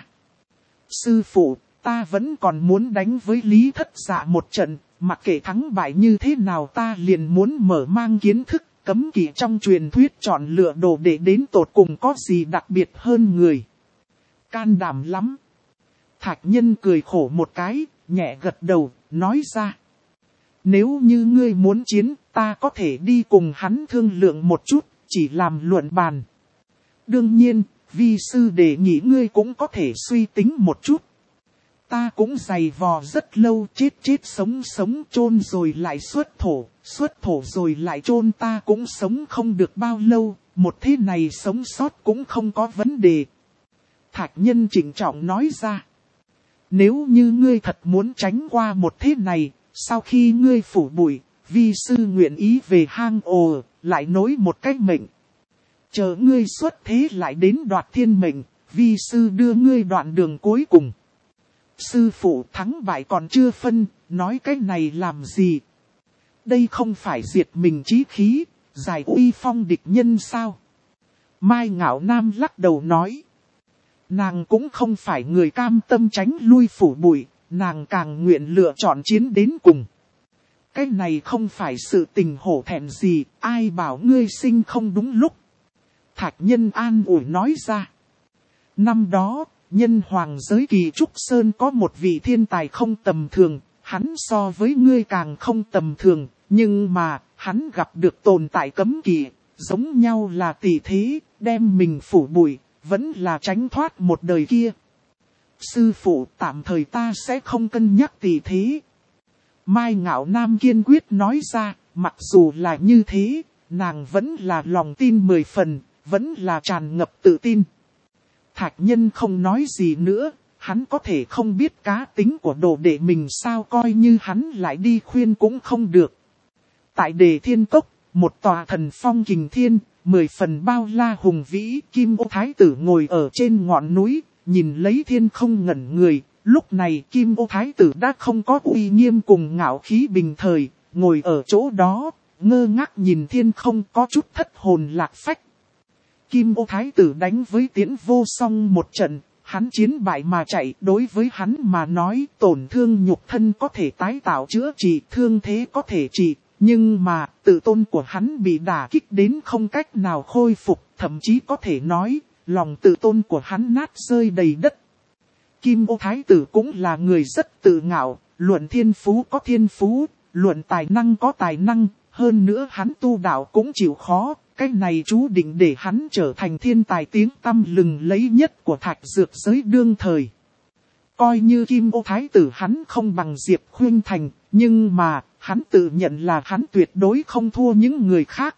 Sư phụ, ta vẫn còn muốn đánh với Lý Thất Dạ một trận, mặc kệ thắng bại như thế nào ta liền muốn mở mang kiến thức, cấm kỵ trong truyền thuyết chọn lựa đồ để đến tột cùng có gì đặc biệt hơn người. Can đảm lắm. Thạch Nhân cười khổ một cái, nhẹ gật đầu, nói ra. Nếu như ngươi muốn chiến, ta có thể đi cùng hắn thương lượng một chút, chỉ làm luận bàn. Đương nhiên, vi sư đề nghị ngươi cũng có thể suy tính một chút. Ta cũng giày vò rất lâu, chết sống chôn rồi lại xuất thổ rồi lại chôn, ta cũng sống không được bao lâu, một thế này sống sót cũng không có vấn đề. Thạch Nhân trịnh trọng nói ra. Nếu như ngươi thật muốn tránh qua một thế này, sau khi ngươi phủ bụi, vi sư nguyện ý về hang ổ, lại nối một cái mệnh. Chờ ngươi xuất thế lại đến đoạt thiên mệnh, vi sư đưa ngươi đoạn đường cuối cùng. Sư phụ thắng bại còn chưa phân, nói cái này làm gì? Đây không phải diệt mình chí khí, giải uy phong địch nhân sao? Mai Ngạo Nam lắc đầu nói. Nàng cũng không phải người cam tâm tránh lui phủ bụi, nàng càng nguyện lựa chọn chiến đến cùng. Cái này không phải sự tình hổ thẹn gì, ai bảo ngươi sinh không đúng lúc. Thạch Nhân an ủi nói ra. Năm đó, nhân hoàng giới Kỳ Trúc Sơn có một vị thiên tài không tầm thường, hắn so với ngươi càng không tầm thường, nhưng mà, hắn gặp được tồn tại cấm kỵ, giống nhau là tỷ thế, đem mình phủ bụi, vẫn là tránh thoát một đời kia. Sư phụ, tạm thời ta sẽ không cân nhắc tỷ thế. Mai Ngạo Nam kiên quyết nói ra, mặc dù là như thế, nàng vẫn là lòng tin 10 phần, vẫn là tràn ngập tự tin. Thạch Nhân không nói gì nữa, hắn có thể không biết cá tính của đồ đệ mình sao, coi như hắn lại đi khuyên cũng không được. Tại Đề Thiên Cốc, một tòa thần phong kình thiên, 10 phần bao la hùng vĩ, Kim Ô Thái Tử ngồi ở trên ngọn núi, nhìn lấy thiên không ngẩn người. Lúc này Kim Ô Thái Tử đã không có uy nghiêm cùng ngạo khí bình thời, ngồi ở chỗ đó, ngơ ngác nhìn thiên không, có chút thất hồn lạc phách. Kim Ô Thái Tử đánh với Tiễn Vô Song một trận, hắn chiến bại mà chạy, đối với hắn mà nói tổn thương nhục thân có thể tái tạo chữa trị, thương thế có thể trị, nhưng mà tự tôn của hắn bị đả kích đến không cách nào khôi phục, thậm chí có thể nói, lòng tự tôn của hắn nát rơi đầy đất. Kim Ô Thái Tử cũng là người rất tự ngạo, luận thiên phú có thiên phú, luận tài năng có tài năng, hơn nữa hắn tu đạo cũng chịu khó, cái này chú định để hắn trở thành thiên tài tiếng tăm lừng lẫy nhất của thạch dược giới đương thời. Coi như Kim Ô Thái Tử hắn không bằng Diệp Khuynh Thành, nhưng mà hắn tự nhận là hắn tuyệt đối không thua những người khác.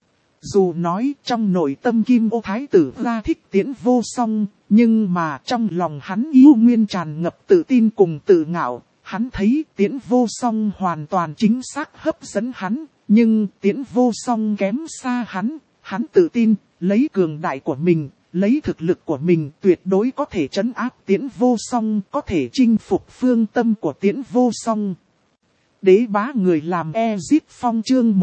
Dù nói trong nội tâm Kim Ô Thái Tử ra thích Tiễn Vô Song, nhưng mà trong lòng hắn yêu nguyên tràn ngập tự tin cùng tự ngạo. Hắn thấy Tiễn Vô Song hoàn toàn chính xác hấp dẫn hắn, nhưng Tiễn Vô Song kém xa hắn. Hắn tự tin, lấy cường đại của mình, lấy thực lực của mình tuyệt đối có thể trấn áp Tiễn Vô Song, có thể chinh phục phương tâm của Tiễn Vô Song. Đế bá người làm Ezip Phong chương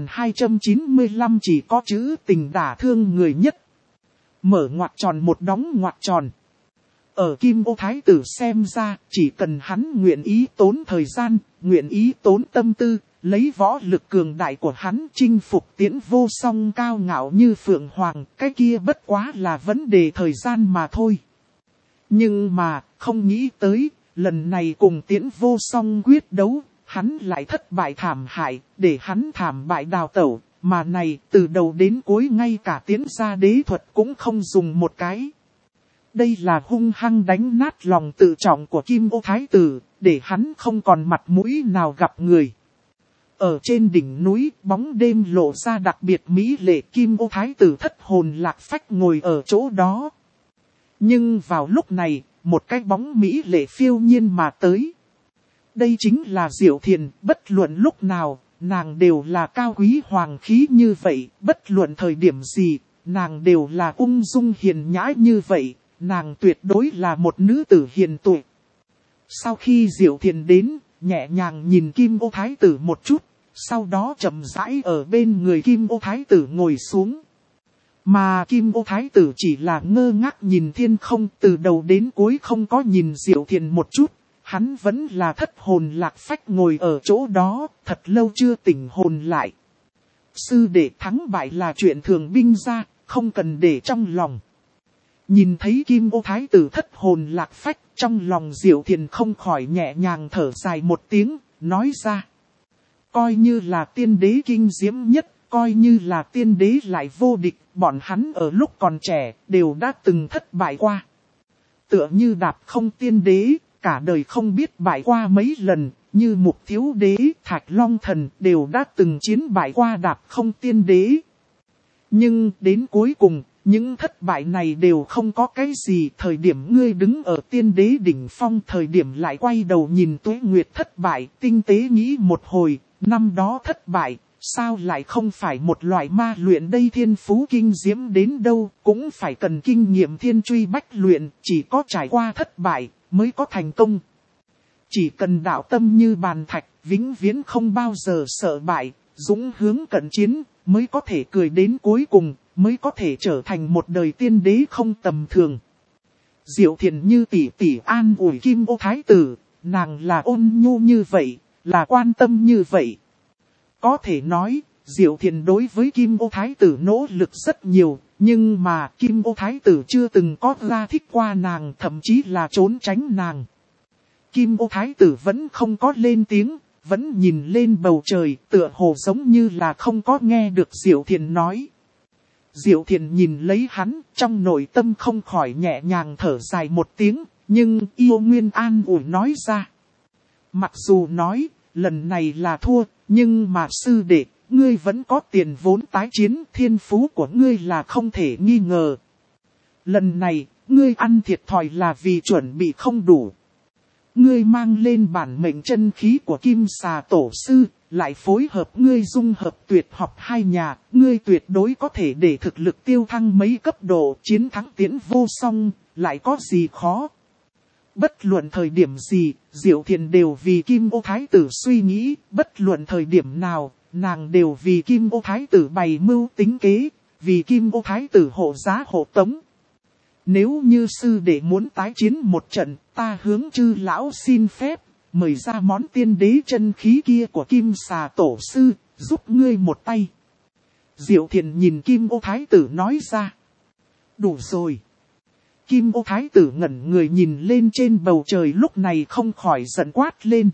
1295 chỉ có chữ tình đả thương người nhất. Mở ngoặc tròn một đóng ngoặc tròn. Ở Kim Ô Thái Tử xem ra, chỉ cần hắn nguyện ý tốn thời gian, nguyện ý tốn tâm tư, lấy võ lực cường đại của hắn chinh phục Tiễn Vô Song cao ngạo như Phượng Hoàng, cái kia bất quá là vấn đề thời gian mà thôi. Nhưng mà, không nghĩ tới, lần này cùng Tiễn Vô Song quyết đấu, hắn lại thất bại thảm hại, để hắn thảm bại đào tẩu, mà này từ đầu đến cuối ngay cả Tiễn gia đế thuật cũng không dùng một cái. Đây là hung hăng đánh nát lòng tự trọng của Kim Ô Thái Tử, để hắn không còn mặt mũi nào gặp người. Ở trên đỉnh núi, bóng đêm lộ ra đặc biệt mỹ lệ, Kim Ô Thái Tử thất hồn lạc phách ngồi ở chỗ đó. Nhưng vào lúc này, một cái bóng mỹ lệ phiêu nhiên mà tới. Đây chính là Diệu Thiền, bất luận lúc nào, nàng đều là cao quý hoàng khí như vậy, bất luận thời điểm gì, nàng đều là ung dung hiền nhã như vậy, nàng tuyệt đối là một nữ tử hiền tuệ. Sau khi Diệu Thiền đến, nhẹ nhàng nhìn Kim Ô Thái tử một chút, sau đó chậm rãi ở bên người Kim Ô Thái tử ngồi xuống. Mà Kim Ô Thái tử chỉ là ngơ ngác nhìn thiên không, từ đầu đến cuối không có nhìn Diệu Thiền một chút. Hắn vẫn là thất hồn lạc phách ngồi ở chỗ đó, thật lâu chưa tỉnh hồn lại. Sư đệ thắng bại là chuyện thường binh ra, không cần để trong lòng. Nhìn thấy Kim Ô Thái tử thất hồn lạc phách, trong lòng Diệu Thiền không khỏi nhẹ nhàng thở dài một tiếng, nói ra. Coi như là tiên đế kinh diễm nhất, coi như là tiên đế lại vô địch, bọn hắn ở lúc còn trẻ, đều đã từng thất bại qua. Tựa như Đạp Không tiên đế, cả đời không biết bại qua mấy lần, như Mục Thiếu đế, Thạch Long thần, đều đã từng chiến bại qua Đạp Không tiên đế. Nhưng đến cuối cùng, những thất bại này đều không có cái gì. Thời điểm ngươi đứng ở tiên đế đỉnh phong, thời điểm lại quay đầu nhìn Tuế Nguyệt thất bại, tinh tế nghĩ một hồi, năm đó thất bại, sao lại không phải một loại ma luyện đây, thiên phú kinh diễm đến đâu, cũng phải cần kinh nghiệm thiên truy bách luyện, chỉ có trải qua thất bại, mới có thành công. Chỉ cần đạo tâm như bàn thạch, vĩnh viễn không bao giờ sợ bại, dũng hướng cận chiến, mới có thể cười đến cuối cùng, mới có thể trở thành một đời tiên đế không tầm thường. Diệu Thiền như tỷ tỷ an ủi Kim Ô Thái tử, nàng là ôn nhu như vậy, là quan tâm như vậy. Có thể nói, Diệu Thiền đối với Kim Ô Thái tử nỗ lực rất nhiều, nhưng mà Kim Ô Thái tử chưa từng có ra thích qua nàng, thậm chí là trốn tránh nàng. Kim Ô Thái tử vẫn không có lên tiếng, vẫn nhìn lên bầu trời, tựa hồ giống như là không có nghe được Diệu Thiền nói. Diệu Thiền nhìn lấy hắn, trong nội tâm không khỏi nhẹ nhàng thở dài một tiếng, nhưng Yêu Nguyên an ủi nói ra. Mặc dù nói, lần này là thua, nhưng mà sư đệ, ngươi vẫn có tiền vốn tái chiến, thiên phú của ngươi là không thể nghi ngờ. Lần này, ngươi ăn thiệt thòi là vì chuẩn bị không đủ. Ngươi mang lên bản mệnh chân khí của Kim Xà Tổ Sư, lại phối hợp ngươi dung hợp tuyệt học hai nhà, ngươi tuyệt đối có thể để thực lực tiêu thăng mấy cấp độ, chiến thắng Tiễn Vô Song, lại có gì khó. Bất luận thời điểm gì, Diệu Thiền đều vì Kim Ô Thái tử suy nghĩ, bất luận thời điểm nào, nàng đều vì Kim Ô Thái tử bày mưu tính kế, vì Kim Ô Thái tử hộ giá hộ tống. Nếu như sư đệ muốn tái chiến một trận, ta hướng chư lão xin phép, mời ra món tiên đế chân khí kia của Kim Xà Tổ Sư, giúp ngươi một tay. Diệu Thiền nhìn Kim Ô Thái tử nói ra. Đủ rồi. Kim Ô Thái tử ngẩn người nhìn lên trên bầu trời, lúc này không khỏi giận quát lên.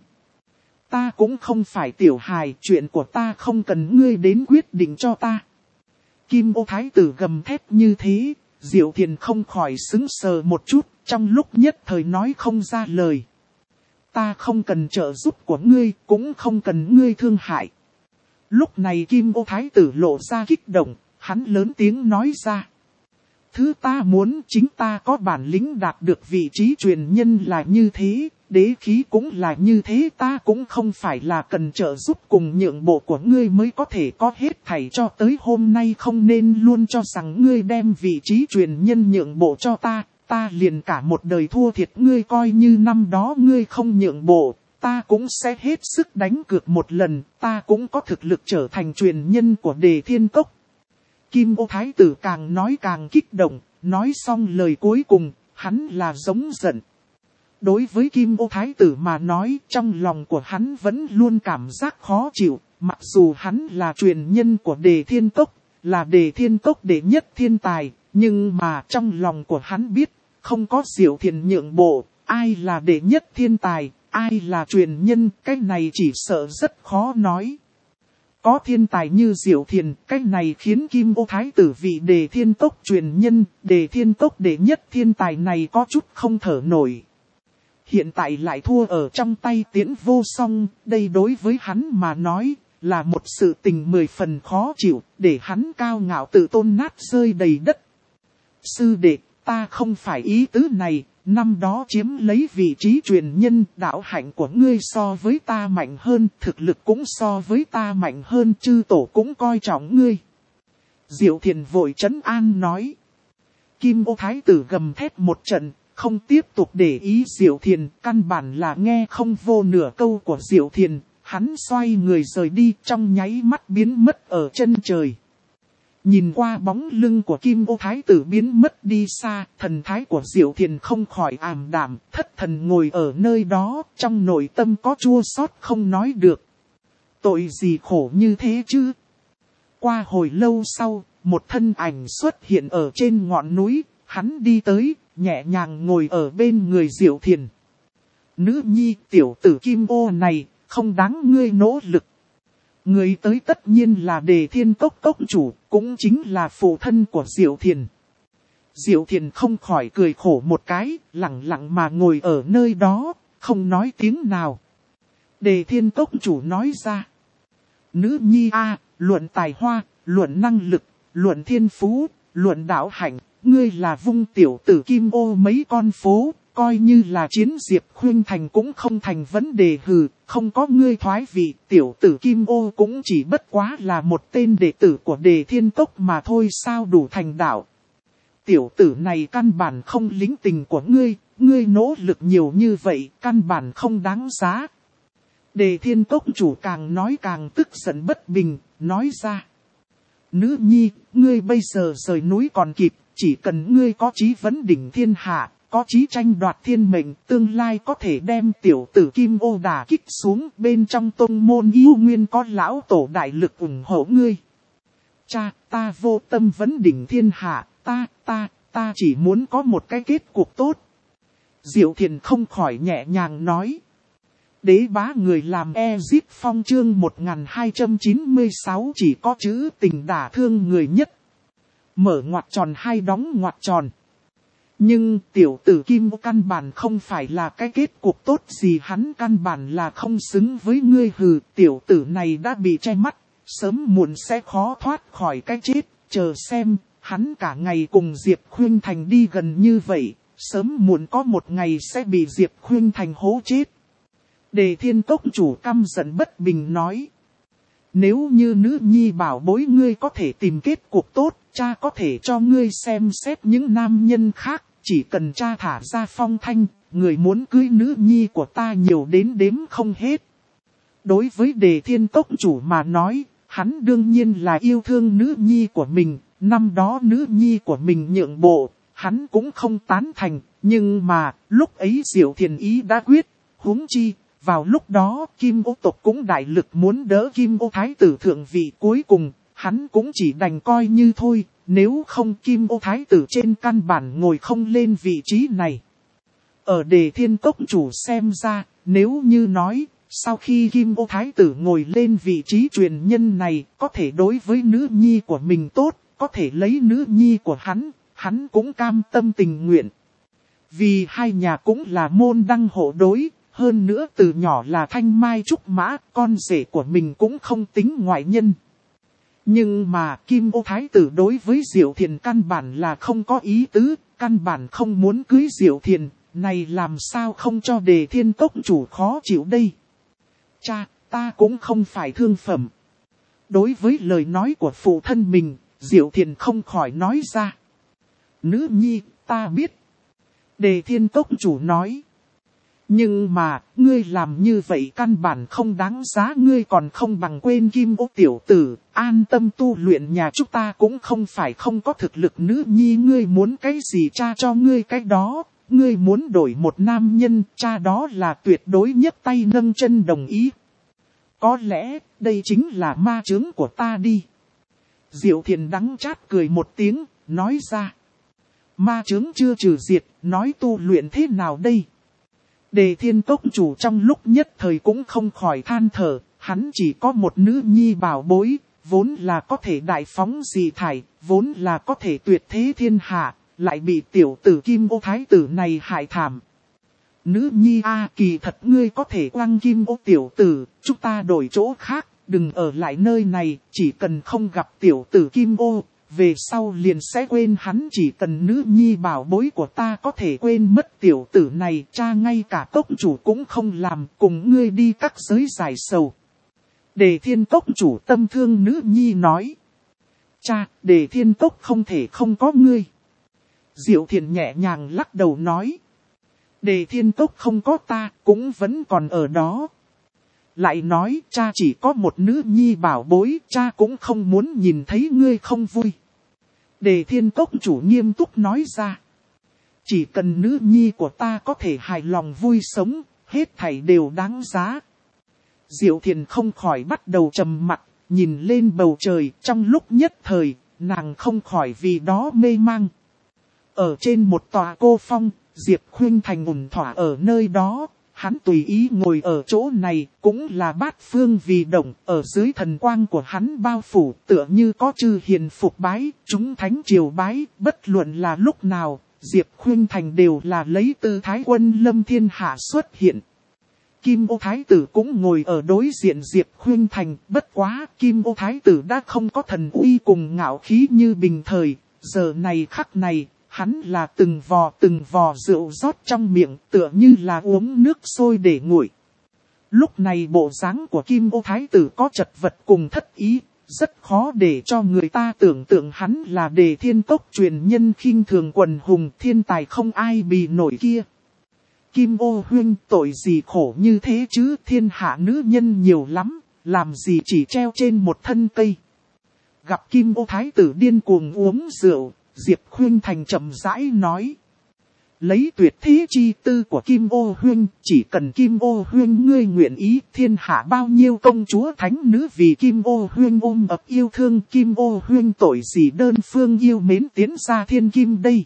Ta cũng không phải tiểu hài, chuyện của ta không cần ngươi đến quyết định cho ta. Kim Ô Thái tử gầm thét như thế, Diệu Thiền không khỏi sững sờ một chút, trong lúc nhất thời nói không ra lời. Ta không cần trợ giúp của ngươi, cũng không cần ngươi thương hại. Lúc này Kim Ô Thái tử lộ ra kích động, hắn lớn tiếng nói ra. Thứ ta muốn, chính ta có bản lĩnh đạt được vị trí truyền nhân là như thế, đế khí cũng là như thế, ta cũng không phải là cần trợ giúp cùng nhượng bộ của ngươi mới có thể có hết thảy cho tới hôm nay, không nên luôn cho rằng ngươi đem vị trí truyền nhân nhượng bộ cho ta, ta liền cả một đời thua thiệt ngươi, coi như năm đó ngươi không nhượng bộ, ta cũng sẽ hết sức đánh cược một lần, ta cũng có thực lực trở thành truyền nhân của Đề Thiên Cốc. Kim Ô Thái tử càng nói càng kích động, nói xong lời cuối cùng, hắn là giống giận. Đối với Kim Ô Thái tử mà nói, trong lòng của hắn vẫn luôn cảm giác khó chịu, mặc dù hắn là truyền nhân của Đề Thiên Cốc, là Đề Thiên Cốc đệ nhất thiên tài, nhưng mà trong lòng của hắn biết, không có Diệu Thiền nhượng bộ, ai là đệ nhất thiên tài, ai là truyền nhân, cái này chỉ sợ rất khó nói. Có thiên tài như Diệu Thiền, cái này khiến Kim Ô Thái tử vị Đề Thiên Cốc truyền nhân, Đề Thiên Cốc đệ nhất thiên tài này có chút không thở nổi. Hiện tại lại thua ở trong tay Tiễn Vô Song, đây đối với hắn mà nói, là một sự tình 10 phần khó chịu, để hắn cao ngạo tự tôn nát rơi đầy đất. Sư đệ, ta không phải ý tứ này, năm đó chiếm lấy vị trí truyền nhân, đạo hạnh của ngươi so với ta mạnh hơn, thực lực cũng so với ta mạnh hơn, chư tổ cũng coi trọng ngươi. Diệu Thiền vội trấn an nói. Kim Ô Thái tử gầm thét một trận, không tiếp tục để ý Diệu Thiền, căn bản là nghe không vô nửa câu của Diệu Thiền, hắn xoay người rời đi trong nháy mắt biến mất ở chân trời. Nhìn qua bóng lưng của Kim Ô Thái tử biến mất đi xa, thần thái của Diệu Thiền không khỏi ảm đạm, thất thần ngồi ở nơi đó, trong nội tâm có chua xót không nói được. Tội gì khổ như thế chứ? Qua hồi lâu sau, một thân ảnh xuất hiện ở trên ngọn núi, hắn đi tới, nhẹ nhàng ngồi ở bên người Diệu Thiền. Nữ nhi tiểu tử Kim Ô này, không đáng ngươi nỗ lực. Người tới tất nhiên là Đề Thiên Cốc cốc chủ, cũng chính là phụ thân của Diệu Thiền. Diệu Thiền không khỏi cười khổ một cái, lặng lặng mà ngồi ở nơi đó, không nói tiếng nào. Đề Thiên Cốc chủ nói ra. Nữ nhi luận tài hoa, luận năng lực, luận thiên phú, luận đạo hạnh, ngươi là vung tiểu tử Kim Ô mấy con phố, coi như là chiến Diệp Khuynh Thành cũng không thành vấn đề hừ, không có ngươi thoái vị, tiểu tử Kim Ô cũng chỉ bất quá là một tên đệ tử của Đề Thiên Cốc mà thôi sao đủ thành đạo. Tiểu tử này căn bản không lính tình của ngươi, ngươi nỗ lực nhiều như vậy, căn bản không đáng giá. Đề Thiên Cốc chủ càng nói càng tức giận bất bình, nói ra. Nữ nhi, ngươi bây giờ rời núi còn kịp, chỉ cần ngươi có chí vấn đỉnh thiên hạ, có chí tranh đoạt thiên mệnh, tương lai có thể đem tiểu tử Kim Ô đả kích xuống, bên trong tông môn yêu nguyên có lão tổ đại lực ủng hộ ngươi. Cha, ta vô tâm vấn đỉnh thiên hạ, ta chỉ muốn có một cái kết cục tốt. Diệu Thiền không khỏi nhẹ nhàng nói. Đế bá người làm Ezip Phong chương 1296 chỉ có chữ tình đả thương người nhất. Mở ngoặc tròn hay đóng ngoặc tròn. Nhưng tiểu tử Kim Ô căn bản không phải là cái kết cục tốt gì, hắn căn bản là không xứng với ngươi hừ. Tiểu tử này đã bị che mắt, sớm muộn sẽ khó thoát khỏi cái chết. Chờ xem, hắn cả ngày cùng Diệp Khuynh Thành đi gần như vậy, sớm muộn có một ngày sẽ bị Diệp Khuynh Thành hố chết. Đề Thiên Cốc chủ căm giận bất bình nói. Nếu như nữ nhi bảo bối ngươi có thể tìm kết cục tốt, cha có thể cho ngươi xem xét những nam nhân khác, chỉ cần cha thả ra phong thanh, người muốn cưới nữ nhi của ta nhiều đến đếm không hết. Đối với Đề Thiên Cốc chủ mà nói, hắn đương nhiên là yêu thương nữ nhi của mình, năm đó nữ nhi của mình nhượng bộ, hắn cũng không tán thành, nhưng mà, lúc ấy Diệu Thiền ý đã quyết, huống chi. Vào lúc đó, Kim Ô tộc cũng đại lực muốn đỡ Kim Ô Thái tử thượng vị, cuối cùng, hắn cũng chỉ đành coi như thôi, nếu không Kim Ô Thái tử trên căn bản ngồi không lên vị trí này. Ở Đề Thiên Cốc chủ xem ra, nếu như nói, sau khi Kim Ô Thái tử ngồi lên vị trí truyền nhân này, có thể đối với nữ nhi của mình tốt, có thể lấy nữ nhi của hắn cũng cam tâm tình nguyện. Vì hai nhà cũng là môn đăng hộ đối. Hơn nữa từ nhỏ là thanh mai trúc mã, con rể của mình cũng không tính ngoại nhân. Nhưng mà Kim Ô Thái tử đối với Diệu Thiền căn bản là không có ý tứ, căn bản không muốn cưới Diệu Thiền, này làm sao không cho Đề Thiên Cốc chủ khó chịu đây. Cha, ta cũng không phải thương phẩm. Đối với lời nói của phụ thân mình, Diệu Thiền không khỏi nói ra. Nữ nhi, ta biết. Đề Thiên Cốc chủ nói. Nhưng mà, ngươi làm như vậy căn bản không đáng giá, ngươi còn không bằng quên Kim Ô tiểu tử, an tâm tu luyện, nhà chúng ta cũng không phải không có thực lực. Nữ nhi ngươi muốn cái gì cha cho ngươi cái đó, ngươi muốn đổi một nam nhân, cha đó là tuyệt đối nhất tay nâng chân đồng ý. Có lẽ, đây chính là ma chướng của ta đi. Diệu Thiền đắng chát cười một tiếng, nói ra. Ma chướng chưa trừ diệt, nói tu luyện thế nào đây? Đề Thiên Cốc chủ trong lúc nhất thời cũng không khỏi than thở, hắn chỉ có một nữ nhi bảo bối, vốn là có thể đại phóng dị thải, vốn là có thể tuyệt thế thiên hạ, lại bị tiểu tử Kim Ô Thái tử này hại thảm. Nữ nhi kỳ thật ngươi có thể quăng Kim Ô tiểu tử, chúng ta đổi chỗ khác, đừng ở lại nơi này, chỉ cần không gặp tiểu tử Kim Ô. Về sau liền sẽ quên hắn, chỉ cần nữ nhi bảo bối của ta có thể quên mất tiểu tử này, cha ngay cả cốc chủ cũng không làm, cùng ngươi đi các giới giải sầu. Đề Thiên Cốc chủ tâm thương nữ nhi nói. Cha, Đề Thiên Cốc không thể không có ngươi. Diệu Thiền nhẹ nhàng lắc đầu nói. Đề Thiên Cốc không có ta, cũng vẫn còn ở đó. Lại nói, cha chỉ có một nữ nhi bảo bối, cha cũng không muốn nhìn thấy ngươi không vui. Đề Thiên Cốc chủ nghiêm túc nói ra. Chỉ cần nữ nhi của ta có thể hài lòng vui sống, hết thảy đều đáng giá. Diệu Thiền không khỏi bắt đầu trầm mặc, nhìn lên bầu trời, trong lúc nhất thời, nàng không khỏi vì đó mê mang. Ở trên một tòa cô phong, Diệp Khuynh Thành ổn thỏa ở nơi đó, hắn tùy ý ngồi ở chỗ này, cũng là bát phương vì động, ở dưới thần quang của hắn bao phủ, tựa như có chư hiền phục bái, chúng thánh triều bái, bất luận là lúc nào, Diệp Khuynh Thành đều là lấy tư thái quân lâm thiên hạ xuất hiện. Kim Ô Thái Tử cũng ngồi ở đối diện Diệp Khuynh Thành, bất quá, Kim Ô Thái Tử đã không có thần uy cùng ngạo khí như bình thời, giờ này khắc này, hắn là từng vò rượu rót trong miệng, tựa như là uống nước sôi để nguội. Lúc này bộ dáng của Kim Ô Thái Tử có chật vật cùng thất ý, rất khó để cho người ta tưởng tượng hắn là Đề Thiên Cốc truyền nhân khinh thường quần hùng thiên tài không ai bì nổi kia. Kim Ô huynh, tội gì khổ như thế chứ, thiên hạ nữ nhân nhiều lắm, làm gì chỉ treo trên một thân cây. Gặp Kim Ô Thái Tử điên cuồng uống rượu, Diệp Khuynh Thành chậm rãi nói. Lấy tuyệt thế chi tư của Kim Ô huynh, chỉ cần Kim Ô huynh ngươi nguyện ý, thiên hạ bao nhiêu công chúa thánh nữ vì Kim Ô huynh ôm ấp yêu thương, Kim Ô huynh tội gì đơn phương yêu mến tiến ra thiên kim đây.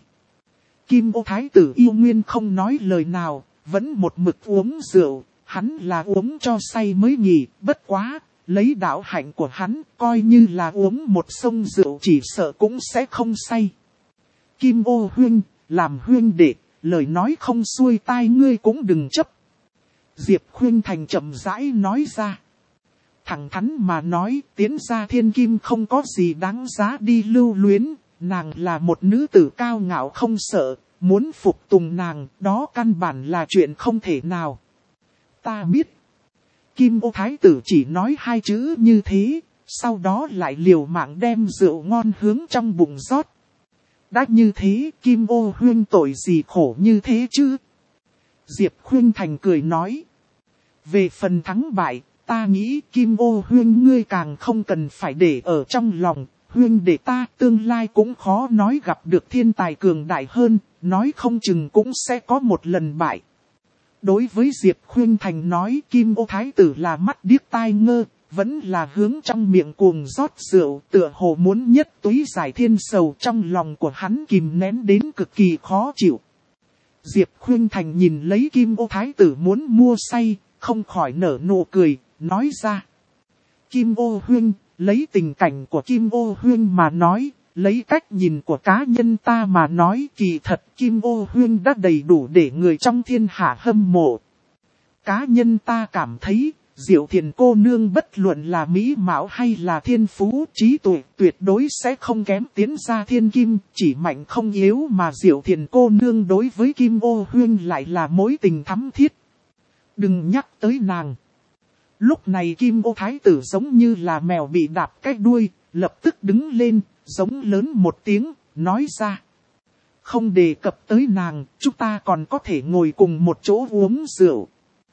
Kim Ô Thái Tử yêu nguyên không nói lời nào, vẫn một mực uống rượu, hắn là uống cho say mới nghỉ, bất quá, lấy đạo hạnh của hắn, coi như là uống một sông rượu chỉ sợ cũng sẽ không say. Kim Ô huynh, làm huynh đệ, lời nói không xuôi tai ngươi cũng đừng chấp. Diệp Khuynh Thành chậm rãi nói ra. Thẳng thắn mà nói, tiến ra thiên kim không có gì đáng giá đi lưu luyến, nàng là một nữ tử cao ngạo không sợ, muốn phục tùng nàng, đó căn bản là chuyện không thể nào. Ta biết. Kim Ô Thái Tử chỉ nói hai chữ như thế, sau đó lại liều mạng đem rượu ngon hướng trong bụng rót. Đã như thế, Kim Ô huynh tội gì khổ như thế chứ? Diệp Khuynh Thành cười nói. Về phần thắng bại, ta nghĩ Kim Ô huynh ngươi càng không cần phải để ở trong lòng. Huynh để ta tương lai cũng khó nói gặp được thiên tài cường đại hơn, nói không chừng cũng sẽ có một lần bại. Đối với Diệp Khuynh Thành nói Kim Ô Thái Tử là mắt điếc tai ngơ, vẫn là hướng trong miệng cuồng rót rượu, tựa hồ muốn nhất túy giải thiên sầu trong lòng của hắn kìm nén đến cực kỳ khó chịu. Diệp Khuynh Thành nhìn lấy Kim Ô Thái Tử muốn mua say, không khỏi nở nụ cười, nói ra. Kim Ô huynh, lấy tình cảnh của Kim Ô huynh mà nói, lấy cách nhìn của cá nhân ta mà nói, kỳ thật Kim Ô huynh đã đầy đủ để người trong thiên hạ hâm mộ. Cá nhân ta cảm thấy, Diệu Thiền cô nương bất luận là mỹ mạo hay là thiên phú trí tuệ tuyệt đối sẽ không kém tiến ra thiên kim, chỉ mạnh không yếu mà Diệu Thiền cô nương đối với Kim Ô huynh lại là mối tình thắm thiết. Đừng nhắc tới nàng. Lúc này Kim Ô Thái Tử giống như là mèo bị đạp cái đuôi, lập tức đứng lên, giống lớn một tiếng, nói ra. Không đề cập tới nàng, chúng ta còn có thể ngồi cùng một chỗ uống rượu.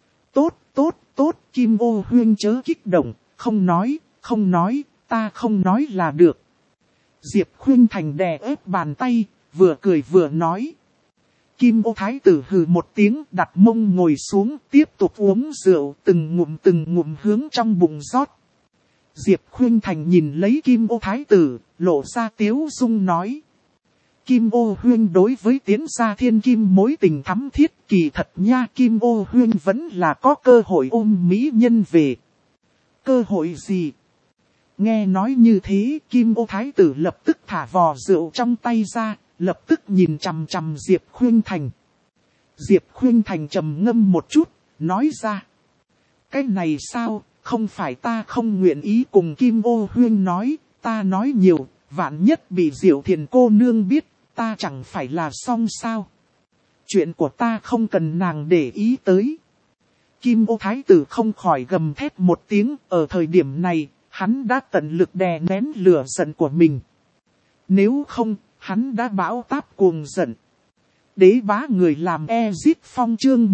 Tốt, Kim Ô huynh chớ kích động, không nói, ta không nói là được. Diệp Khuynh Thành đè ép bàn tay, vừa cười vừa nói. Kim Ô Thái Tử hừ một tiếng đặt mông ngồi xuống, tiếp tục uống rượu, từng ngụm hướng trong bụng rót. Diệp Khuynh Thành nhìn lấy Kim Ô Thái Tử, lộ ra tiếu dung nói. Kim Ô huynh đối với tiến gia thiên kim mối tình thắm thiết, kỳ thật nha, Kim Ô huynh vẫn là có cơ hội ôm mỹ nhân về. Cơ hội gì? Nghe nói như thế, Kim Ô Thái Tử lập tức thả vò rượu trong tay ra, lập tức nhìn chằm chằm Diệp Khuynh Thành. Diệp Khuynh Thành trầm ngâm một chút, nói ra. Cái này sao, không phải ta không nguyện ý cùng Kim Ô huynh nói, ta nói nhiều, vạn nhất bị Diệu Thiền cô nương biết, ta chẳng phải là xong sao. Chuyện của ta không cần nàng để ý tới. Kim Ô Thái Tử không khỏi gầm thét một tiếng, ở thời điểm này, hắn đã tận lực đè nén lửa giận của mình. Nếu không, Hắn đã bão táp cuồng giận. Đế bá người làm Ezit Phong chương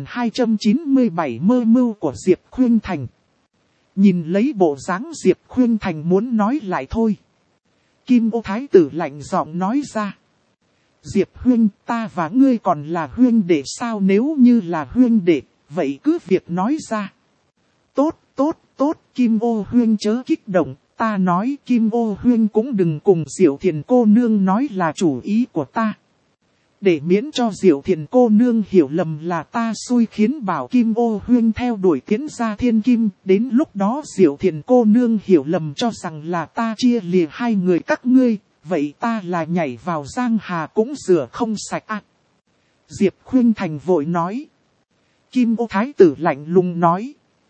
1297 mơ mưu của Diệp Khuynh Thành. Nhìn lấy bộ dáng Diệp Khuynh Thành muốn nói lại thôi. Kim Ô Thái tử lạnh giọng nói ra. Diệp huynh, ta và ngươi còn là huynh đệ sao? Nếu như là huynh đệ, vậy cứ việc nói ra. Tốt, Kim Ô huynh chớ kích động. Ta nói Kim Ô huynh cũng đừng cùng Diệu Thiền cô nương nói là chủ ý của ta. Để miễn cho Diệu Thiền cô nương hiểu lầm là ta xui khiến bảo Kim Ô huynh theo đuổi Tiễn Gia Thiên Kim. Đến lúc đó Diệu Thiền cô nương hiểu lầm cho rằng là ta chia lìa hai người các ngươi. Vậy ta là nhảy vào giang hà cũng rửa không sạch ạ. Diệp Khuynh Thành vội nói. Kim Ô Thái tử lạnh lùng nói.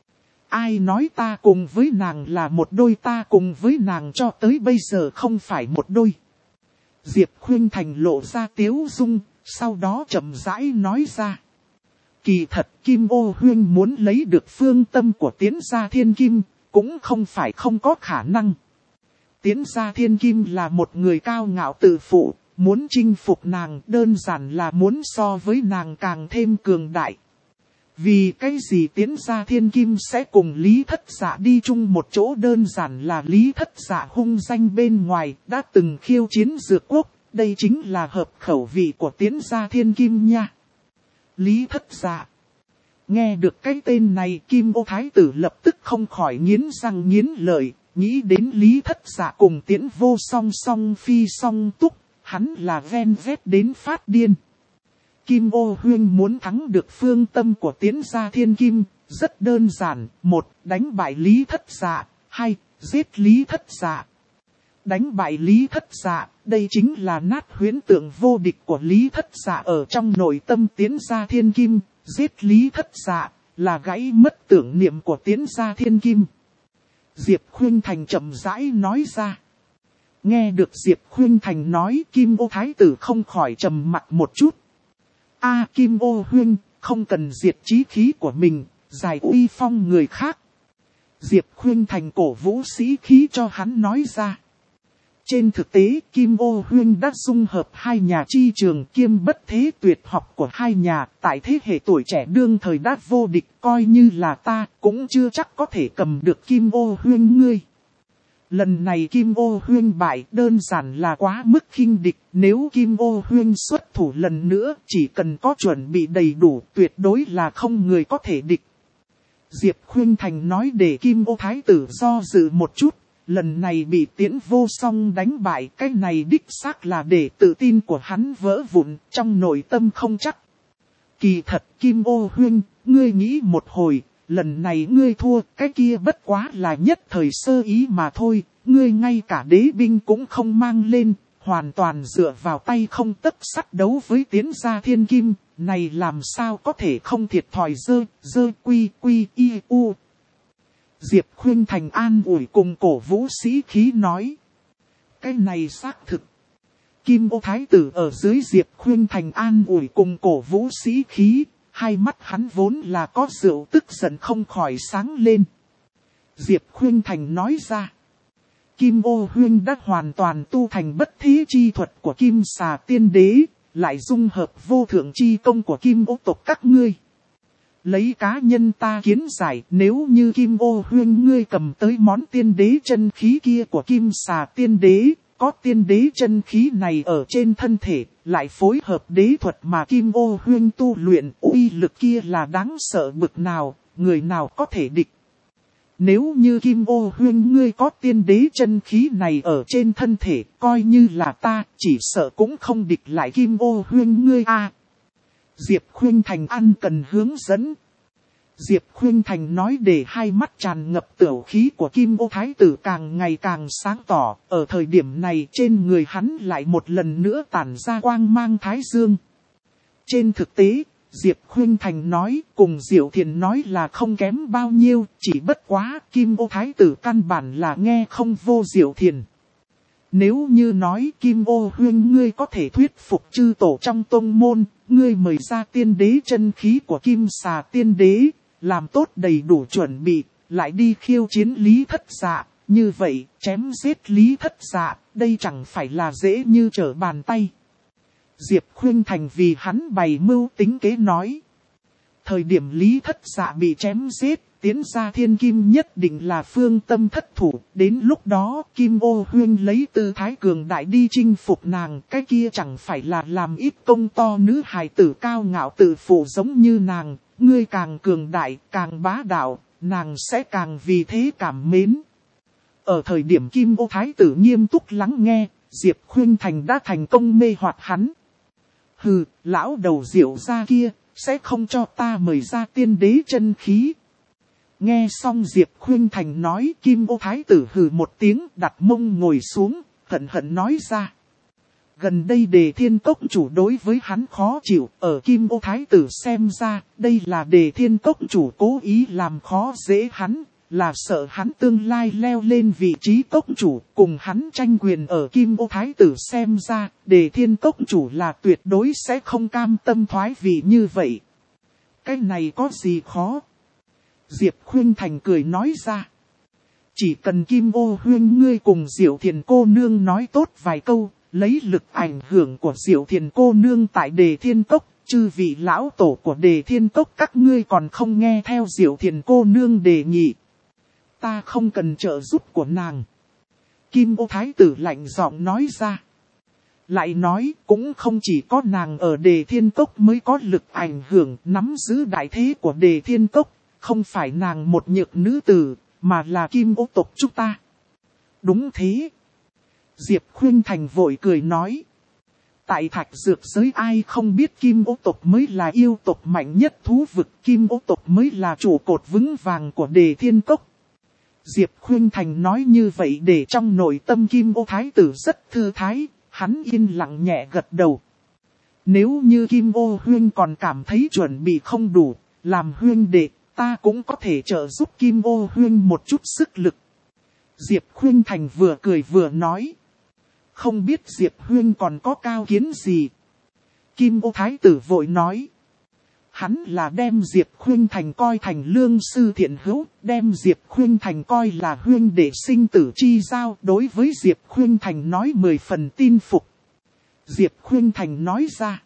Ai nói ta cùng với nàng là một đôi, ta cùng với nàng cho tới bây giờ không phải một đôi. Diệp Khuynh Thành lộ ra tiếu dung, sau đó chậm rãi nói ra. Kỳ thật Kim Ô huynh muốn lấy được phương tâm của Tiễn Gia Thiên Kim, cũng không phải không có khả năng. Tiễn Gia Thiên Kim là một người cao ngạo tự phụ, muốn chinh phục nàng đơn giản là muốn so với nàng càng thêm cường đại. Vì cái gì Tiễn Gia Thiên Kim sẽ cùng Lý Thất Dạ đi chung một chỗ? Đơn giản là Lý Thất Dạ hung danh bên ngoài, đã từng khiêu chiến Dược Quốc, đây chính là hợp khẩu vị của Tiễn Gia Thiên Kim nha. Lý Thất Dạ. Nghe được cái tên này, Kim Ô Thái tử lập tức không khỏi nghiến răng nghiến lợi, nghĩ đến Lý Thất Dạ cùng Tiễn Vô song song phi song túc, hắn là ven vét đến phát điên. Kim Ô huynh muốn thắng được phương tâm của Tiễn Gia Thiên Kim, rất đơn giản. 1. Đánh bại Lý Thất Dạ. 2. Giết Lý Thất Dạ. Đánh bại Lý Thất Dạ, đây chính là nát huyễn tượng vô địch của Lý Thất Dạ ở trong nội tâm Tiễn Gia Thiên Kim. Giết Lý Thất Dạ, là gãy mất tưởng niệm của Tiễn Gia Thiên Kim. Diệp Khuynh Thành chậm rãi nói ra. Nghe được Diệp Khuynh Thành nói, Kim Ô Thái tử không khỏi trầm mặc một chút. Kim Ô huynh, không cần diệt chí khí của mình, giải uy phong người khác. Diệp Khuynh Thành cổ vũ sĩ khí cho hắn nói ra. Trên thực tế, Kim Ô huynh đã dung hợp hai nhà chi trường kiêm bất thế tuyệt học của hai nhà, tại thế hệ tuổi trẻ đương thời đã vô địch, coi như là ta cũng chưa chắc có thể cầm được Kim Ô huynh ngươi. Lần này Kim Ô huynh bại đơn giản là quá mức khinh địch, nếu Kim Ô huynh xuất thủ lần nữa chỉ cần có chuẩn bị đầy đủ tuyệt đối là không người có thể địch. Diệp Khuynh Thành nói để Kim Ô Thái tử do dự một chút, lần này bị Tiễn Vô song đánh bại, cái này đích xác là để tự tin của hắn vỡ vụn, trong nội tâm không chắc. Kỳ thật Kim Ô huynh, ngươi nghĩ một hồi. Lần này ngươi thua, cái kia bất quá là nhất thời sơ ý mà thôi, ngươi ngay cả đế binh cũng không mang lên, hoàn toàn dựa vào tay không tấc sắt đấu với Tiễn Gia Thiên Kim, này làm sao có thể không thiệt thòi quy y u. Diệp Khuynh Thành an ủi cùng cổ vũ sĩ khí nói. Cái này xác thực. Kim Ô Thái tử ở dưới Diệp Khuynh Thành an ủi cùng cổ vũ sĩ khí. Hai mắt hắn vốn là có rượu tức giận không khỏi sáng lên. Diệp Khuynh Thành nói ra. Kim Ô huynh đã hoàn toàn tu thành bất thế chi thuật của Kim Xà Tiên Đế, lại dung hợp vô thượng chi công của Kim Ô tộc các ngươi. Lấy cá nhân ta kiến giải, nếu như Kim Ô huynh ngươi cầm tới món tiên đế chân khí kia của Kim Xà Tiên Đế, có tiên đế chân khí này ở trên thân thể, lại phối hợp đế thuật mà Kim Ô huynh tu luyện, uy lực kia là đáng sợ bực nào, người nào có thể địch. Nếu như Kim Ô huynh ngươi có tiên đế chân khí này ở trên thân thể, coi như là ta, chỉ sợ cũng không địch lại Kim Ô huynh ngươi Diệp Khuynh Thành ăn cần hướng dẫn. Diệp Khuynh Thành nói để hai mắt tràn ngập tửu khí của Kim Ô Thái tử càng ngày càng sáng tỏ, ở thời điểm này trên người hắn lại một lần nữa tản ra quang mang thái dương. Trên thực tế, Diệp Khuynh Thành nói cùng Diệu Thiền nói là không kém bao nhiêu, chỉ bất quá Kim Ô Thái tử căn bản là nghe không vô Diệu Thiền. Nếu như nói Kim Ô huynh ngươi có thể thuyết phục chư tổ trong tông môn, ngươi mời ra tiên đế chân khí của Kim Xà Tiên Đế, làm tốt đầy đủ chuẩn bị, lại đi khiêu chiến Lý Thất Dạ, như vậy, chém giết Lý Thất Dạ, đây chẳng phải là dễ như trở bàn tay. Diệp Khuynh Thành vì hắn bày mưu tính kế nói. Thời điểm Lý Thất Dạ bị chém giết, tiến ra thiên kim nhất định là phương tâm thất thủ. Đến lúc đó, Kim Ô Huyên lấy tư thái cường đại đi chinh phục nàng. Cái kia chẳng phải là làm ít công to nữ hài tử cao ngạo tự phụ giống như nàng. Ngươi càng cường đại, càng bá đạo, nàng sẽ càng vì thế cảm mến. Ở thời điểm Kim Ô Thái tử nghiêm túc lắng nghe, Diệp Khuynh Thành đã thành công mê hoặc hắn. Hừ, lão đầu Diệu gia kia, sẽ không cho ta mời ra tiên đế chân khí. Nghe xong Diệp Khuynh Thành nói, Kim Ô Thái tử hừ một tiếng, đặt mông ngồi xuống, hận hận nói ra. Gần đây Đề Thiên Cốc chủ đối với hắn khó chịu, ở Kim Ô Thái tử xem ra, đây là Đề Thiên Cốc chủ cố ý làm khó dễ hắn, là sợ hắn tương lai leo lên vị trí cốc chủ, cùng hắn tranh quyền. Ở Kim Ô Thái tử xem ra, Đề Thiên Cốc chủ là tuyệt đối sẽ không cam tâm thoái vị như vậy. Cái này có gì khó? Diệp Khuynh Thành cười nói ra. Chỉ cần Kim Ô Huyên ngươi cùng Diệu Thiền cô nương nói tốt vài câu, lấy lực ảnh hưởng của Diệu Thiền cô nương tại Đề Thiên Cốc, chư vị lão tổ của Đề Thiên Cốc các ngươi còn không nghe theo Diệu Thiền cô nương đề nghị. Ta không cần trợ giúp của nàng. Kim Ô Thái tử lạnh giọng nói ra. Lại nói cũng không chỉ có nàng ở Đề Thiên Cốc mới có lực ảnh hưởng nắm giữ đại thế của Đề Thiên Cốc. Không phải nàng một nhược nữ tử, mà là Kim Ô tộc chúng ta. Đúng thế. Diệp Khuynh Thành vội cười nói. Tại Thạch Dược giới ai không biết Kim Ô tộc mới là yêu tộc mạnh nhất thú vực. Kim Ô tộc mới là trụ cột vững vàng của Đề Thiên Cốc. Diệp Khuynh Thành nói như vậy để trong nội tâm Kim Ô Thái tử rất thư thái, hắn yên lặng nhẹ gật đầu. Nếu như Kim Ô Huyên còn cảm thấy chuẩn bị không đủ, làm huyên đệ, ta cũng có thể trợ giúp Kim Ô Huyên một chút sức lực. Diệp Khuynh Thành vừa cười vừa nói. Không biết Diệp Huyên còn có cao kiến gì? Kim Ô Thái tử vội nói. Hắn là đem Diệp Khuynh Thành coi thành lương sư thiện hữu, đem Diệp Khuynh Thành coi là huyên đệ sinh tử chi giao. Đối với Diệp Khuynh Thành nói 10 phần tin phục. Diệp Khuynh Thành nói ra.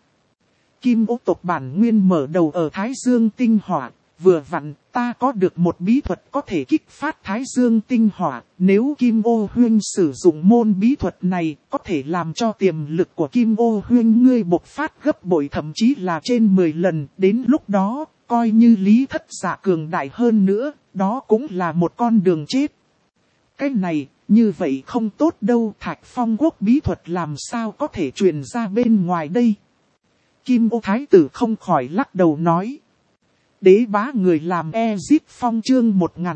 Kim Ô tộc bản nguyên mở đầu ở Thái Dương tinh hỏa. Vừa vặn ta có được một bí thuật có thể kích phát Thái Dương tinh hỏa. Nếu Kim Ô Huyên sử dụng môn bí thuật này, có thể làm cho tiềm lực của Kim Ô Huyên ngươi bộc phát gấp bội, thậm chí là trên 10 lần. Đến lúc đó, coi như Lý Thất Dạ cường đại hơn nữa, đó cũng là một con đường chết. Cái này, như vậy không tốt đâu. Thạch Phong Quốc bí thuật làm sao có thể truyền ra bên ngoài đây? Kim Ô Thái tử không khỏi lắc đầu nói. Đế bá người làm Ezip Phong chương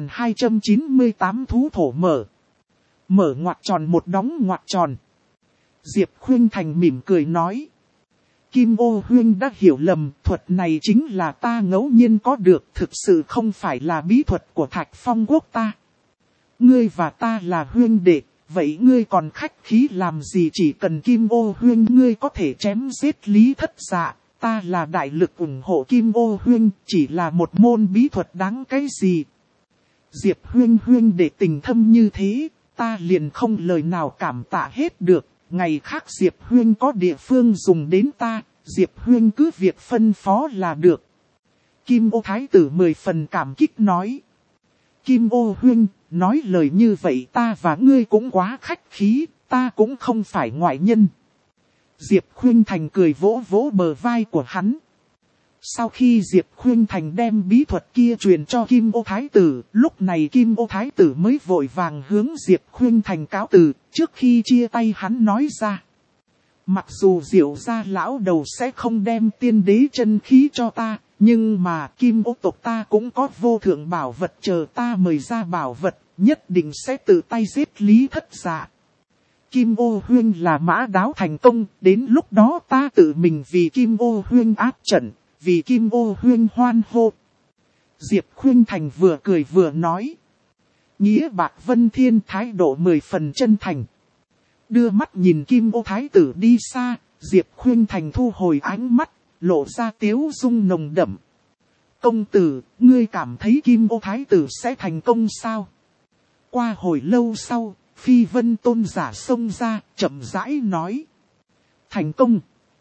1298 thú thổ mở. Mở ngoặc tròn một đóng ngoặc tròn. Diệp Khuynh Thành mỉm cười nói. Kim Ô Huyên đã hiểu lầm, thuật này chính là ta ngẫu nhiên có được, thực sự không phải là bí thuật của Thạch Phong Quốc ta. Ngươi và ta là huyên đệ, vậy ngươi còn khách khí làm gì? Chỉ cần Kim Ô Huyên ngươi có thể chém giết Lý Thất Dạ. Ta là đại lực ủng hộ Kim Ô Huyên, chỉ là một môn bí thuật đáng cái gì. Diệp Huyên để tình thâm như thế, ta liền không lời nào cảm tạ hết được. Ngày khác Diệp Huyên có địa phương dùng đến ta, Diệp Huyên cứ việc phân phó là được. Kim Ô Thái tử 10 phần cảm kích nói. Kim Ô Huyên, nói lời như vậy ta và ngươi cũng quá khách khí, ta cũng không phải ngoại nhân. Diệp Khuynh Thành cười vỗ vỗ bờ vai của hắn. Sau khi Diệp Khuynh Thành đem bí thuật kia truyền cho Kim Ô Thái tử, lúc này Kim Ô Thái tử mới vội vàng hướng Diệp Khuynh Thành cáo từ, trước khi chia tay hắn nói ra. Mặc dù Diệu gia lão đầu sẽ không đem tiên đế chân khí cho ta, nhưng mà Kim Ô tộc ta cũng có vô thượng bảo vật chờ ta mời ra bảo vật, nhất định sẽ tự tay giết Lý Thất Dạ. Kim Ô Huyên là mã đáo thành công, đến lúc đó ta tự mình vì Kim Ô Huyên áp trận, vì Kim Ô Huyên hoan hô. Diệp Khuynh Thành vừa cười vừa nói. Nghĩa bạc vân thiên, thái độ 10 phần chân thành. Đưa mắt nhìn Kim Ô Thái tử đi xa, Diệp Khuynh Thành thu hồi ánh mắt, lộ ra tiếu dung nồng đậm. Công tử, ngươi cảm thấy Kim Ô Thái tử sẽ thành công sao? Qua hồi lâu sau, Phi Vân Tôn giả xông ra, chậm rãi nói. Thành công.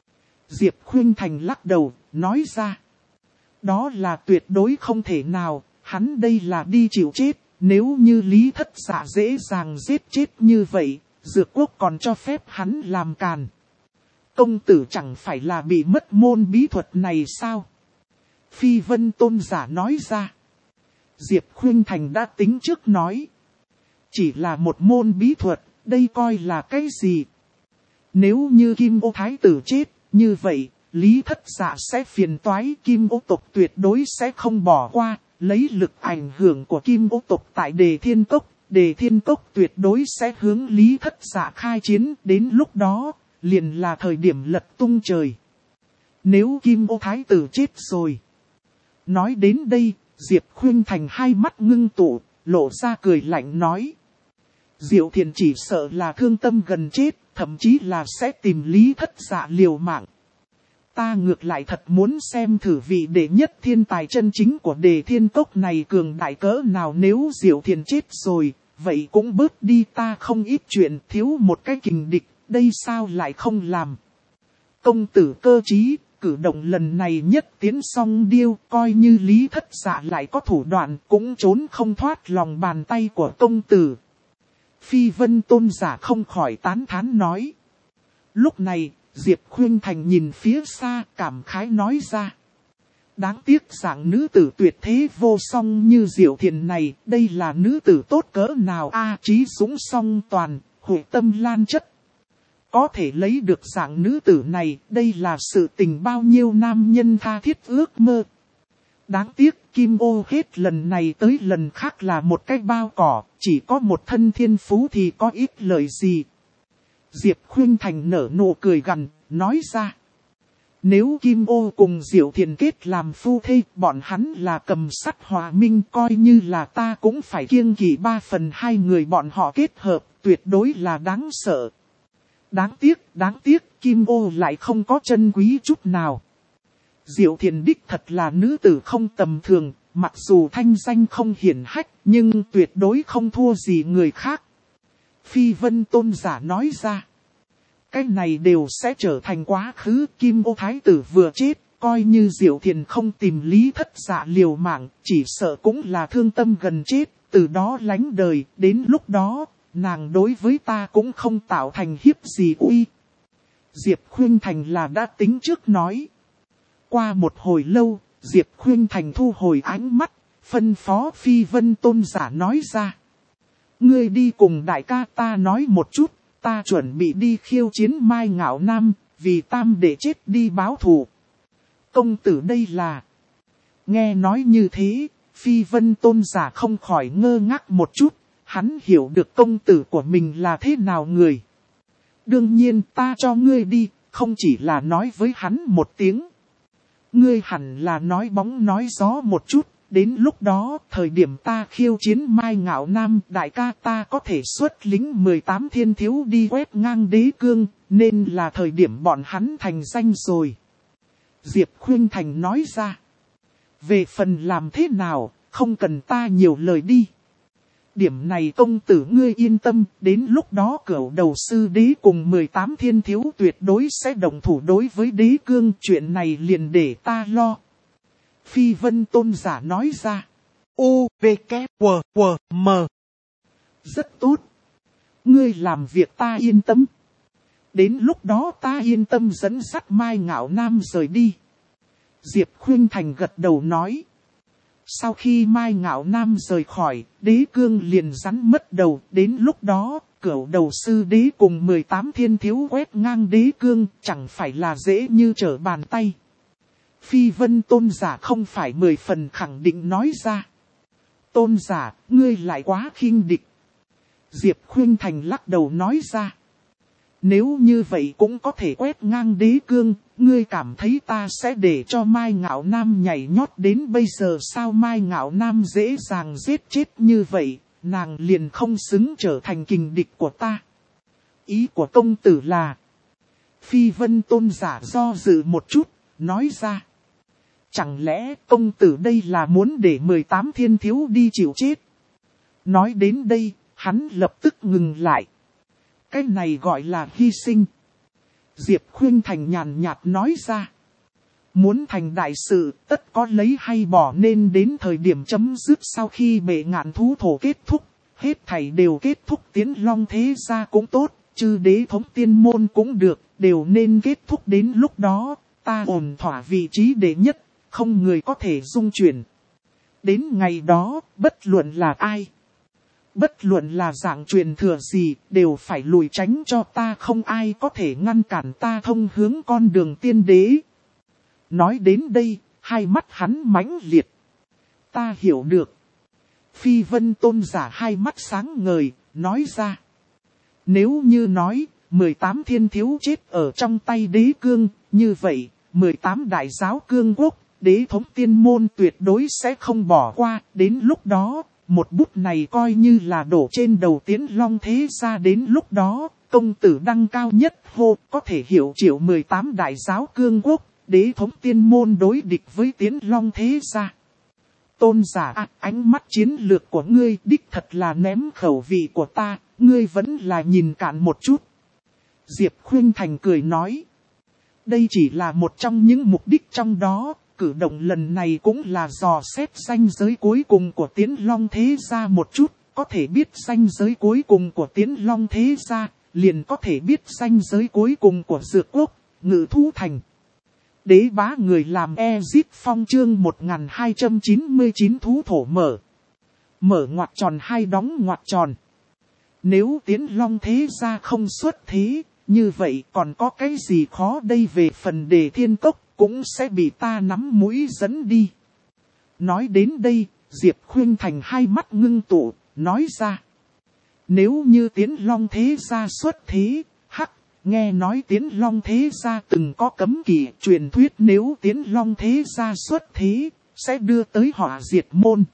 Diệp Khuynh Thành lắc đầu, nói ra. Đó là tuyệt đối không thể nào, hắn đây là đi chịu chết. Nếu như Lý Thất Dạ dễ dàng giết chết như vậy, Dược Quốc còn cho phép hắn làm càn. Công tử chẳng phải là bị mất môn bí thuật này sao? Phi Vân Tôn giả nói ra. Diệp Khuynh Thành đã tính trước nói. Chỉ là một môn bí thuật, đây coi là cái gì? Nếu như Kim Ô Thái tử chết, như vậy, Lý Thất Dạ sẽ phiền toái, Kim Ô tộc tuyệt đối sẽ không bỏ qua. Lấy lực ảnh hưởng của Kim Ô tộc tại Đề Thiên Cốc, Đề Thiên Cốc tuyệt đối sẽ hướng Lý Thất Dạ khai chiến, đến lúc đó, liền là thời điểm lật tung trời. Nếu Kim Ô Thái tử chết rồi. Nói đến đây, Diệp Khuynh Thành hai mắt ngưng tụ, lộ ra cười lạnh nói. Diệu Thiền chỉ sợ là thương tâm gần chết, thậm chí là sẽ tìm Lý Thất Dạ liều mạng. Ta ngược lại thật muốn xem thử vị đệ nhất thiên tài chân chính của Đề Thiên Cốc này cường đại cỡ nào, nếu Diệu Thiền chết rồi, vậy cũng bớt đi ta không ít chuyện, thiếu một cái kình địch, đây sao lại không làm. Công tử cơ trí, cử động lần này nhất tiến song điêu, coi như Lý Thất Dạ lại có thủ đoạn cũng trốn không thoát lòng bàn tay của công tử. Phi Vân Tôn giả không khỏi tán thán nói. Lúc này, Diệp Khuynh Thành nhìn phía xa cảm khái nói ra. Đáng tiếc dạng nữ tử tuyệt thế vô song như Diệu Thiền này, đây là nữ tử tốt cỡ nào a, trí dũng song toàn, hội tâm lan chất. Có thể lấy được dạng nữ tử này, đây là sự tình bao nhiêu nam nhân tha thiết ước mơ. Đáng tiếc Kim Ô hết lần này tới lần khác là một cái bao cỏ, chỉ có một thân thiên phú thì có ít lời gì. Diệp Khuynh Thành nở nụ cười gằn, nói ra. Nếu Kim Ô cùng Diệu Thiền kết làm phu thê, bọn hắn là cầm sắt hòa minh, coi như là ta cũng phải kiêng kỵ 3/2 người bọn họ kết hợp, tuyệt đối là đáng sợ. Đáng tiếc, Kim Ô lại không có chân quý chút nào. Diệu Thiền đích thật là nữ tử không tầm thường, mặc dù thanh danh không hiển hách, nhưng tuyệt đối không thua gì người khác. Phi Vân Tôn giả nói ra. Cái này đều sẽ trở thành quá khứ, Kim Ô Thái tử vừa chết, coi như Diệu Thiền không tìm Lý Thất Dạ liều mạng, chỉ sợ cũng là thương tâm gần chết, từ đó lánh đời, đến lúc đó, nàng đối với ta cũng không tạo thành hiếp gì uy. Diệp Khuynh Thành là đã tính trước nói. Qua một hồi lâu, Diệp Khuynh Thành thu hồi ánh mắt, phân phó Phi Vân Tôn giả nói ra. Ngươi đi cùng đại ca ta nói một chút, ta chuẩn bị đi khiêu chiến Mai Ngạo Nam, vì tam để chết đi báo thù. Công tử đây là. Nghe nói như thế, Phi Vân Tôn giả không khỏi ngơ ngác một chút, hắn hiểu được công tử của mình là thế nào người. Đương nhiên ta cho ngươi đi, không chỉ là nói với hắn một tiếng. Ngươi hẳn là nói bóng nói gió một chút, đến lúc đó, thời điểm ta khiêu chiến Mai Ngạo Nam, đại ca ta có thể xuất lính 18 thiên thiếu đi quét ngang đế cương, nên là thời điểm bọn hắn thành danh rồi. Diệp Khuynh Thành nói ra. Về phần làm thế nào, không cần ta nhiều lời đi. Điểm này công tử ngươi yên tâm, đến lúc đó Cửu Đầu Sư Đế cùng 18 thiên thiếu tuyệt đối sẽ đồng thủ đối với đế cương, chuyện này liền để ta lo. Phi Vân Tôn giả nói ra. U, V, K, W, W, M. Rất tốt. Ngươi làm việc ta yên tâm. Đến lúc đó ta yên tâm dẫn dắt Mai Ngạo Nam rời đi. Diệp Khuynh Thành gật đầu nói. Sau khi Mai Ngạo Nam rời khỏi, đế cương liền rắn mất đầu, đến lúc đó, Cửu Đầu Sư Đế cùng 18 thiên thiếu quét ngang đế cương, chẳng phải là dễ như trở bàn tay. Phi Vân Tôn giả không phải 10 phần khẳng định nói ra. Tôn giả, ngươi lại quá khinh địch. Diệp Khuynh Thành lắc đầu nói ra. Nếu như vậy cũng có thể quét ngang đế cương, ngươi cảm thấy ta sẽ để cho Mai Ngạo Nam nhảy nhót đến bây giờ sao? Mai Ngạo Nam dễ dàng giết chết như vậy, nàng liền không xứng trở thành kình địch của ta. Ý của công tử là. Phi Vân Tôn giả do dự một chút, nói ra. Chẳng lẽ công tử đây là muốn để 18 thiên thiếu đi chịu chết? Nói đến đây, Hắn lập tức ngừng lại. Cái này gọi là hy sinh. Diệp Khuynh Thành nhàn nhạt nói ra. Muốn thành đại sự, tất có lấy hay bỏ, nên đến thời điểm chấm dứt sau khi bệ ngạn thú thổ kết thúc. Hết thảy đều kết thúc, Tiến Long thế gia cũng tốt, chư đế thống tiên môn cũng được, đều nên kết thúc đến lúc đó. Ta ổn thỏa vị trí đệ nhất, không người có thể dung chuyển. Đến ngày đó, bất luận là ai, bất luận là dạng truyền thừa gì, đều phải lùi tránh cho ta, không ai có thể ngăn cản ta thông hướng con đường tiên đế. Nói đến đây, hai mắt hắn mãnh liệt. Ta hiểu được. Phi Vân Tôn giả hai mắt sáng ngời, nói ra. Nếu như nói, 18 thiên thiếu chết ở trong tay đế cương, như vậy, 18 đại giáo cương quốc, đế thống tiên môn tuyệt đối sẽ không bỏ qua. Đến lúc đó, một bút này coi như là đổ trên đầu Tiến Long thế gia. Đến lúc đó, công tử đăng cao nhất hô, có thể hiểu triệu 18 đại giáo cương quốc, đế thống tiên môn đối địch với Tiến Long thế gia. Tôn giả ánh mắt chiến lược của ngươi đích thật là ném khẩu vị của ta, ngươi vẫn là nhìn cạn một chút. Diệp Khuynh Thành cười nói. Đây chỉ là một trong những mục đích trong đó, cử động lần này cũng là dò xét ranh giới cuối cùng của Tiến Long thế gia một chút, có thể biết ranh giới cuối cùng của Tiến Long thế gia, liền có thể biết ranh giới cuối cùng của Dược Quốc, Ngự Thú Thành. Đế bá người làm Ezit Phong chương 1299 thú thổ mở. Mở ngoặc tròn hai đóng ngoặc tròn. Nếu Tiến Long thế gia không xuất thế, như vậy còn có cái gì khó đây, về phần Đề Thiên Cốc cũng sẽ bị ta nắm mũi dẫn đi. Nói đến đây, Diệp Khuynh Thành hai mắt ngưng tụ, nói ra. Nếu như Tiến Long thế gia xuất thế, nghe nói Tiến Long thế gia từng có cấm kỵ truyền thuyết, nếu Tiến Long thế gia xuất thế, sẽ đưa tới họa diệt môn.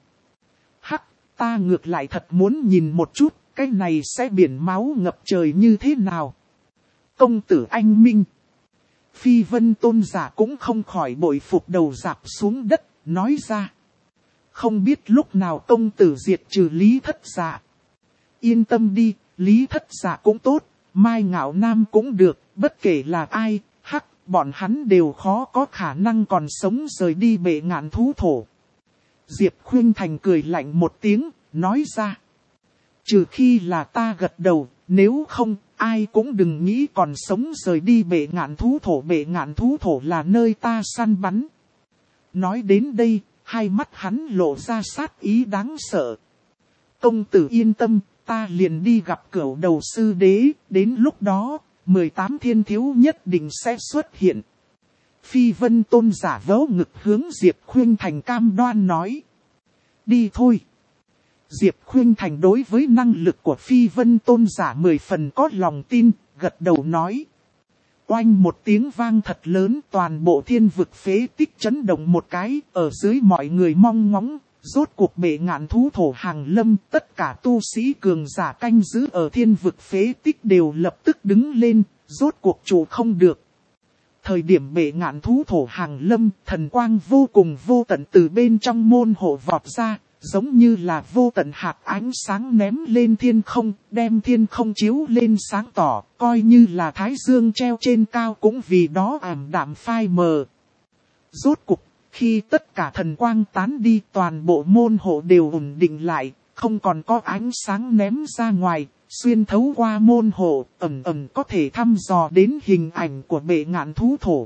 Ta ngược lại thật muốn nhìn một chút, cái này sẽ biển máu ngập trời như thế nào. Công tử anh minh. Phi Vân Tôn giả cũng không khỏi bội phục, đầu rạp xuống đất, nói ra. Không biết lúc nào công tử diệt trừ Lý Thất Dạ. Yên tâm đi, Lý Thất Dạ cũng tốt. Mai Ngạo Nam cũng được, bất kể là ai, bọn hắn đều khó có khả năng còn sống rời đi bệ ngạn thú thổ. Diệp Khuynh Thành cười lạnh một tiếng, nói ra. Trừ khi là ta gật đầu, nếu không, ai cũng đừng nghĩ còn sống rời đi bệ ngạn thú thổ. Bệ ngạn thú thổ là nơi ta săn bắn. Nói đến đây, hai mắt hắn lộ ra sát ý đáng sợ. Công tử yên tâm. Ta liền đi gặp Cửu Đầu Sư Đế, đến lúc đó, 18 thiên thiếu nhất định sẽ xuất hiện. Phi Vân Tôn giả vỗ ngực hướng Diệp Khuynh Thành cam đoan nói. Đi thôi. Diệp Khuynh Thành đối với năng lực của Phi Vân Tôn giả 10 phần có lòng tin, gật đầu nói. Oanh một tiếng vang thật lớn, toàn bộ thiên vực phế tích chấn động một cái, ở dưới mọi người mong ngóng. Rốt cuộc bệ ngạn thú thổ hàng lâm, tất cả tu sĩ cường giả canh giữ ở thiên vực phế tích đều lập tức đứng lên, rốt cuộc chủ không được. Thời điểm bệ ngạn thú thổ hàng lâm, thần quang vô cùng vô tận từ bên trong môn hộ vọt ra, giống như là vô tận hạt ánh sáng ném lên thiên không, đem thiên không chiếu lên sáng tỏ, coi như là thái dương treo trên cao cũng vì đó ảm đạm phai mờ. Rốt cuộc, khi tất cả thần quang tán đi, toàn bộ môn hộ đều ổn định lại, không còn có ánh sáng ném ra ngoài, xuyên thấu qua môn hộ, ẩn ẩn có thể thăm dò đến hình ảnh của bệ ngạn thú thổ.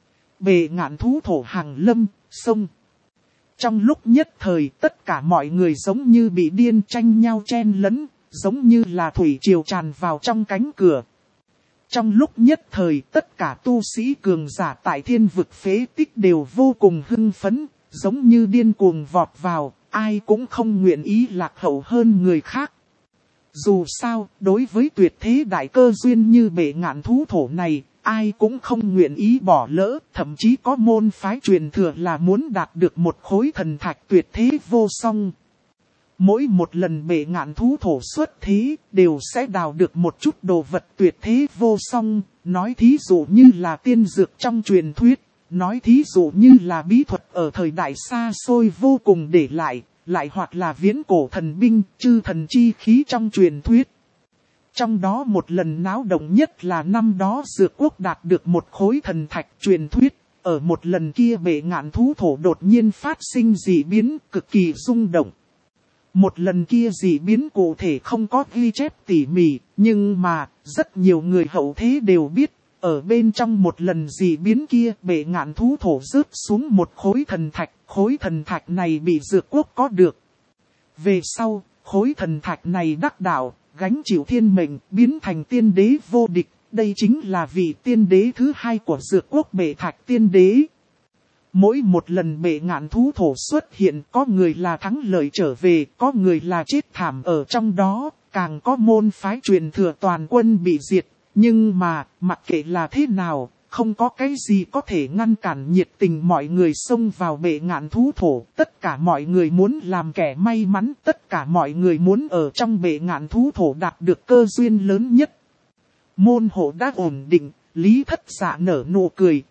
Bệ ngạn thú thổ hàng lâm, sông. Trong lúc nhất thời, tất cả mọi người giống như bị điên tranh nhau chen lấn, giống như là thủy triều tràn vào trong cánh cửa. Trong lúc nhất thời, tất cả tu sĩ cường giả tại thiên vực phế tích đều vô cùng hưng phấn, giống như điên cuồng vọt vào, ai cũng không nguyện ý lạc hậu hơn người khác. Dù sao, đối với tuyệt thế đại cơ duyên như bệ ngạn thú thổ này, ai cũng không nguyện ý bỏ lỡ, thậm chí có môn phái truyền thừa là muốn đạt được một khối thần thạch tuyệt thế vô song. Mỗi một lần bệ ngạn thú thổ xuất thế, đều sẽ đào được một chút đồ vật tuyệt thế vô song, nói thí dụ như là tiên dược trong truyền thuyết, nói thí dụ như là bí thuật ở thời đại xa xôi vô cùng để lại, lại hoặc là viễn cổ thần binh, chư thần chi khí trong truyền thuyết. Trong đó một lần náo động nhất là năm đó Dược Quốc đạt được một khối thần thạch truyền thuyết. Ở một lần kia bệ ngạn thú thổ đột nhiên phát sinh dị biến cực kỳ rung động. Một lần kia dị biến cụ thể không có ghi chép tỉ mỉ, nhưng mà rất nhiều người hậu thế đều biết. Ở bên trong một lần dị biến kia bệ ngạn thú thổ rớt xuống một khối thần thạch này bị Dược Quốc có được. Về sau, khối thần thạch này đắc đạo, gánh chịu thiên mệnh, biến thành tiên đế vô địch. Đây chính là vị tiên đế thứ hai của Dược Quốc Bệ Thạch tiên đế. Mỗi một lần bệ ngạn thú thổ xuất hiện có người là thắng lợi trở về, có người là chết thảm ở trong đó, càng có môn phái truyền thừa toàn quân bị diệt. Nhưng mà, mặc kệ là thế nào, không có cái gì có thể ngăn cản nhiệt tình mọi người xông vào bệ ngạn thú thổ. Tất cả mọi người muốn làm kẻ may mắn, tất cả mọi người muốn ở trong bệ ngạn thú thổ đạt được cơ duyên lớn nhất. Môn hộ đã ổn định, Lý Thất Dạ nở nụ cười,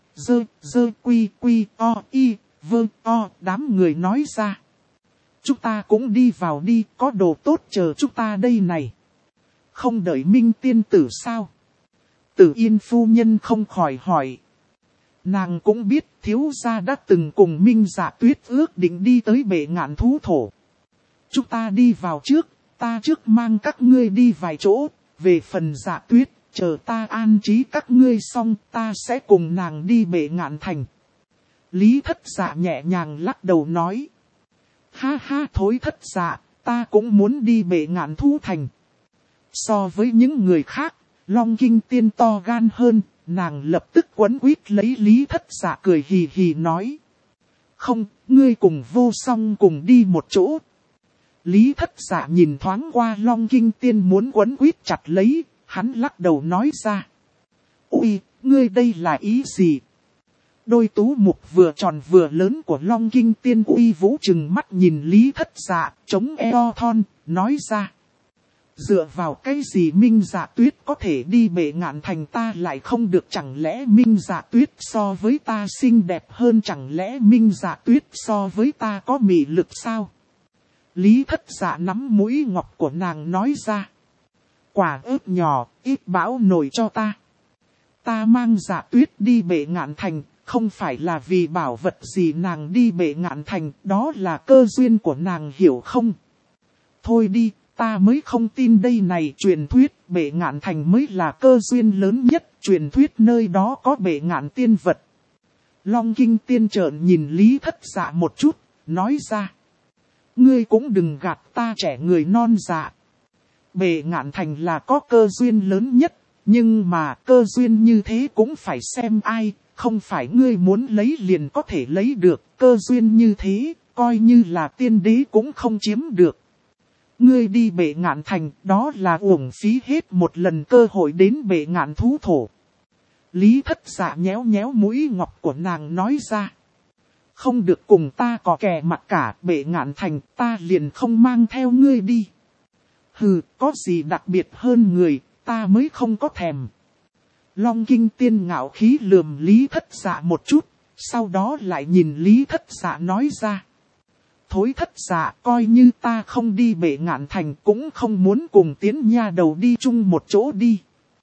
quy o y, o, đám người nói ra. Chúng ta cũng đi vào đi, có đồ tốt chờ chúng ta đây này. Không đợi Minh tiên tử sao? Tử Yên phu nhân không khỏi hỏi. Nàng cũng biết thiếu gia đã từng cùng Minh Dạ Tuyết ước định đi tới bệ ngạn thú thổ. Chúng ta đi vào trước, ta trước mang các ngươi đi vài chỗ, về phần Dạ Tuyết. Chờ ta an trí các ngươi xong ta sẽ cùng nàng đi bệ ngạn thành. Lý Thất Dạ nhẹ nhàng lắc đầu nói. Ha ha thối Thất Dạ, ta cũng muốn đi bệ ngạn thú thành. So với những người khác, Long Kinh Tiên to gan hơn, nàng lập tức quấn quýt lấy Lý Thất Dạ cười hì hì nói. Không, ngươi cùng Vô Song cùng đi một chỗ. Lý Thất Dạ nhìn thoáng qua Long Kinh Tiên muốn quấn quýt chặt lấy. Hắn lắc đầu nói ra. Ui, ngươi đây là ý gì? Đôi tú mục vừa tròn vừa lớn của Long Kinh Tiên uy vũ trừng mắt nhìn Lý Thất Dạ, chống eo thon, nói ra. Dựa vào cái gì Minh Dạ Tuyết có thể đi bệ ngạn thành ta lại không được, chẳng lẽ Minh Dạ Tuyết so với ta xinh đẹp hơn, chẳng lẽ Minh Dạ Tuyết so với ta có mị lực sao? Lý Thất Dạ nắm mũi ngọc của nàng nói ra. Quả ớt nhỏ, ít bão nổi cho ta. Ta mang Dạ Tuyết đi bệ ngạn thành, không phải là vì bảo vật gì nàng đi bệ ngạn thành, đó là cơ duyên của nàng hiểu không? Thôi đi, ta mới không tin đây này, truyền thuyết bệ ngạn thành mới là cơ duyên lớn nhất, truyền thuyết nơi đó có bệ ngạn tiên vật. Long Kinh Tiên trợn nhìn Lý Thất Dạ một chút, nói ra. Ngươi cũng đừng gạt ta trẻ người non dạ. Bệ ngạn thành là có cơ duyên lớn nhất, nhưng mà cơ duyên như thế cũng phải xem ai, không phải ngươi muốn lấy liền có thể lấy được, cơ duyên như thế, coi như là tiên đế cũng không chiếm được. Ngươi đi bệ ngạn thành, đó là uổng phí hết một lần cơ hội đến bệ ngạn thú thổ. Lý Thất Dạ nhéo nhéo mũi ngọc của nàng nói ra. Không được cùng ta có kè mặt cả, bệ ngạn thành ta liền không mang theo ngươi đi. Hừ, có gì đặc biệt hơn người, ta mới không có thèm. Long Kinh Tiên ngạo khí lườm Lý Thất Dạ một chút, sau đó lại nhìn Lý Thất Dạ nói ra. Thối Thất Dạ, coi như ta không đi bệ ngạn thành cũng không muốn cùng Tiến nha đầu đi chung một chỗ đi.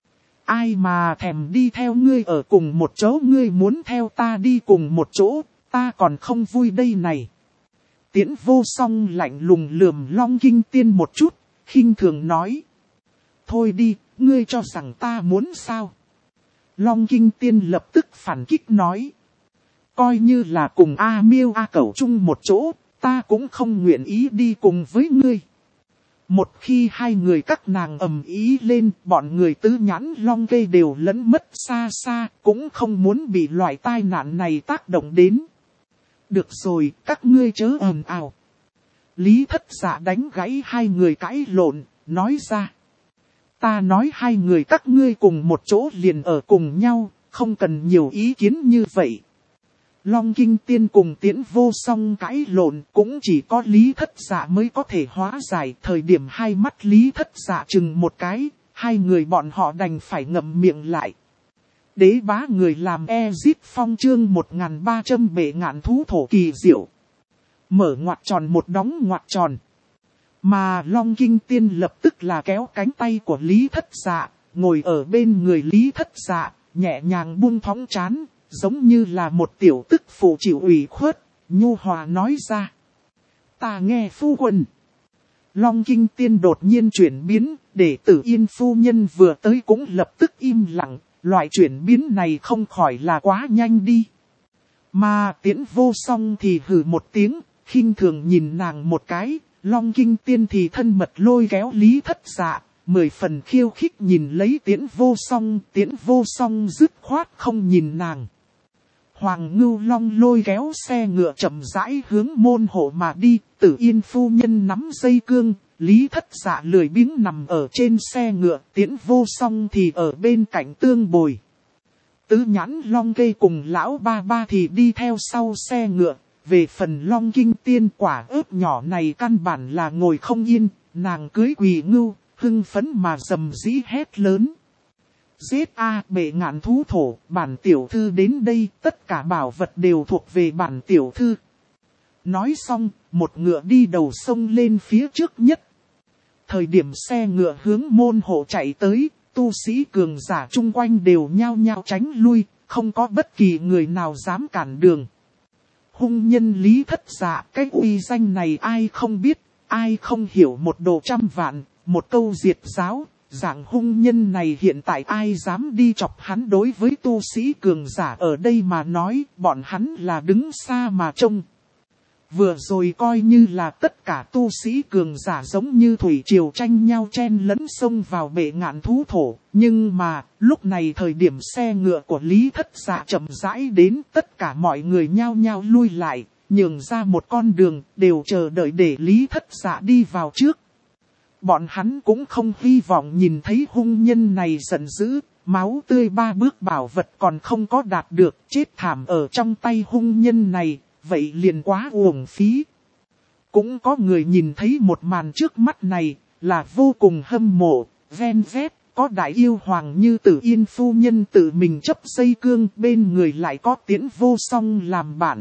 Ai mà thèm đi theo ngươi ở cùng một chỗ, ngươi muốn theo ta đi cùng một chỗ, ta còn không vui đây này. Tiễn Vô Song lạnh lùng lườm Long Kinh Tiên một chút, khinh thường nói. Thôi đi, ngươi cho rằng ta muốn sao? Long Kinh Tiên lập tức phản kích nói. Coi như là cùng A Miêu A Cẩu chung một chỗ, ta cũng không nguyện ý đi cùng với ngươi. Một khi hai người các nàng ầm ý lên, bọn người tứ nhãn long kê đều lẫn mất xa xa, cũng không muốn bị loại tai nạn này tác động đến. Được rồi, các ngươi chớ ồn ào. Lý Thất Dạ đánh gãy hai người cãi lộn, nói ra. Ta nói hai người các ngươi cùng một chỗ liền ở cùng nhau, không cần nhiều ý kiến như vậy. Long Kinh Tiên cùng Tiễn Vô Song cãi lộn, cũng chỉ có Lý Thất Dạ mới có thể hóa giải. Thời điểm hai mắt Lý Thất Dạ chừng một cái, hai người bọn họ đành phải ngậm miệng lại. Đế bá người làm Ezip Phong chương 1300 bệ ngạn thú thổ kỳ diệu. Mở ngoặc tròn một đóng ngoặc tròn. Mà Long Kinh Tiên lập tức là kéo cánh tay của Lý Thất Dạ, ngồi ở bên người Lý Thất Dạ, nhẹ nhàng buông thõng trán, giống như là một tiểu tức phụ chịu ủy khuất, nhu hòa nói ra. Ta nghe phu quân. Long Kinh Tiên đột nhiên chuyển biến, để Tử Yên phu nhân vừa tới cũng lập tức im lặng, loại chuyển biến này không khỏi là quá nhanh đi. Mà Tiễn Vô Song thì hừ một tiếng, khinh thường nhìn nàng một cái, Long Kinh Tiên thì thân mật lôi kéo Lý Thất Dạ, 10 phần khiêu khích nhìn lấy Tiễn Vô Song dứt khoát không nhìn nàng. Hoàng Ngưu Long lôi kéo xe ngựa chậm rãi hướng môn hộ mà đi, Tử Yên phu nhân nắm dây cương, Lý Thất Dạ lười biếng nằm ở trên xe ngựa, Tiễn Vô Song thì ở bên cạnh tương bồi. Tứ Nhãn Long Kê cùng lão ba ba thì đi theo sau xe ngựa, về phần Long Kinh Tiên quả ớt nhỏ này căn bản là ngồi không yên, nàng cưới Quỳ Ngưu, hưng phấn mà rầm rĩ hét lớn. Giết a Bệ Ngạn thú thổ, bản tiểu thư đến đây, tất cả bảo vật đều thuộc về bản tiểu thư. Nói xong, một ngựa đi đầu sông lên phía trước nhất. Thời điểm xe ngựa hướng môn hộ chạy tới, tu sĩ cường giả chung quanh đều nhao nhao tránh lui, không có bất kỳ người nào dám cản đường. Hung nhân Lý Thất Dạ, cái uy danh này ai không biết, ai không hiểu một đồ trăm vạn, một câu diệt giáo. Dạng hung nhân này hiện tại ai dám đi chọc hắn, đối với tu sĩ cường giả ở đây mà nói, bọn hắn là đứng xa mà trông. Vừa rồi coi như là tất cả tu sĩ cường giả giống như thủy triều tranh nhau chen lẫn xông vào Bệ Ngạn thú thổ. Nhưng mà, lúc này thời điểm xe ngựa của Lý Thất Dạ chậm rãi đến, tất cả mọi người nhao nhao lui lại, nhường ra một con đường, đều chờ đợi để Lý Thất Dạ đi vào trước. Bọn hắn cũng không hy vọng nhìn thấy hung nhân này giận dữ, máu tươi 3 bước bảo vật còn không có đạt được, chết thảm ở trong tay hung nhân này, vậy liền quá uổng phí. Cũng có người nhìn thấy một màn trước mắt này, là vô cùng hâm mộ, ven vét, có đại yêu hoàng như Tử Yên phu nhân tự mình chấp dây cương, bên người lại có Tiễn Vô Song làm bạn.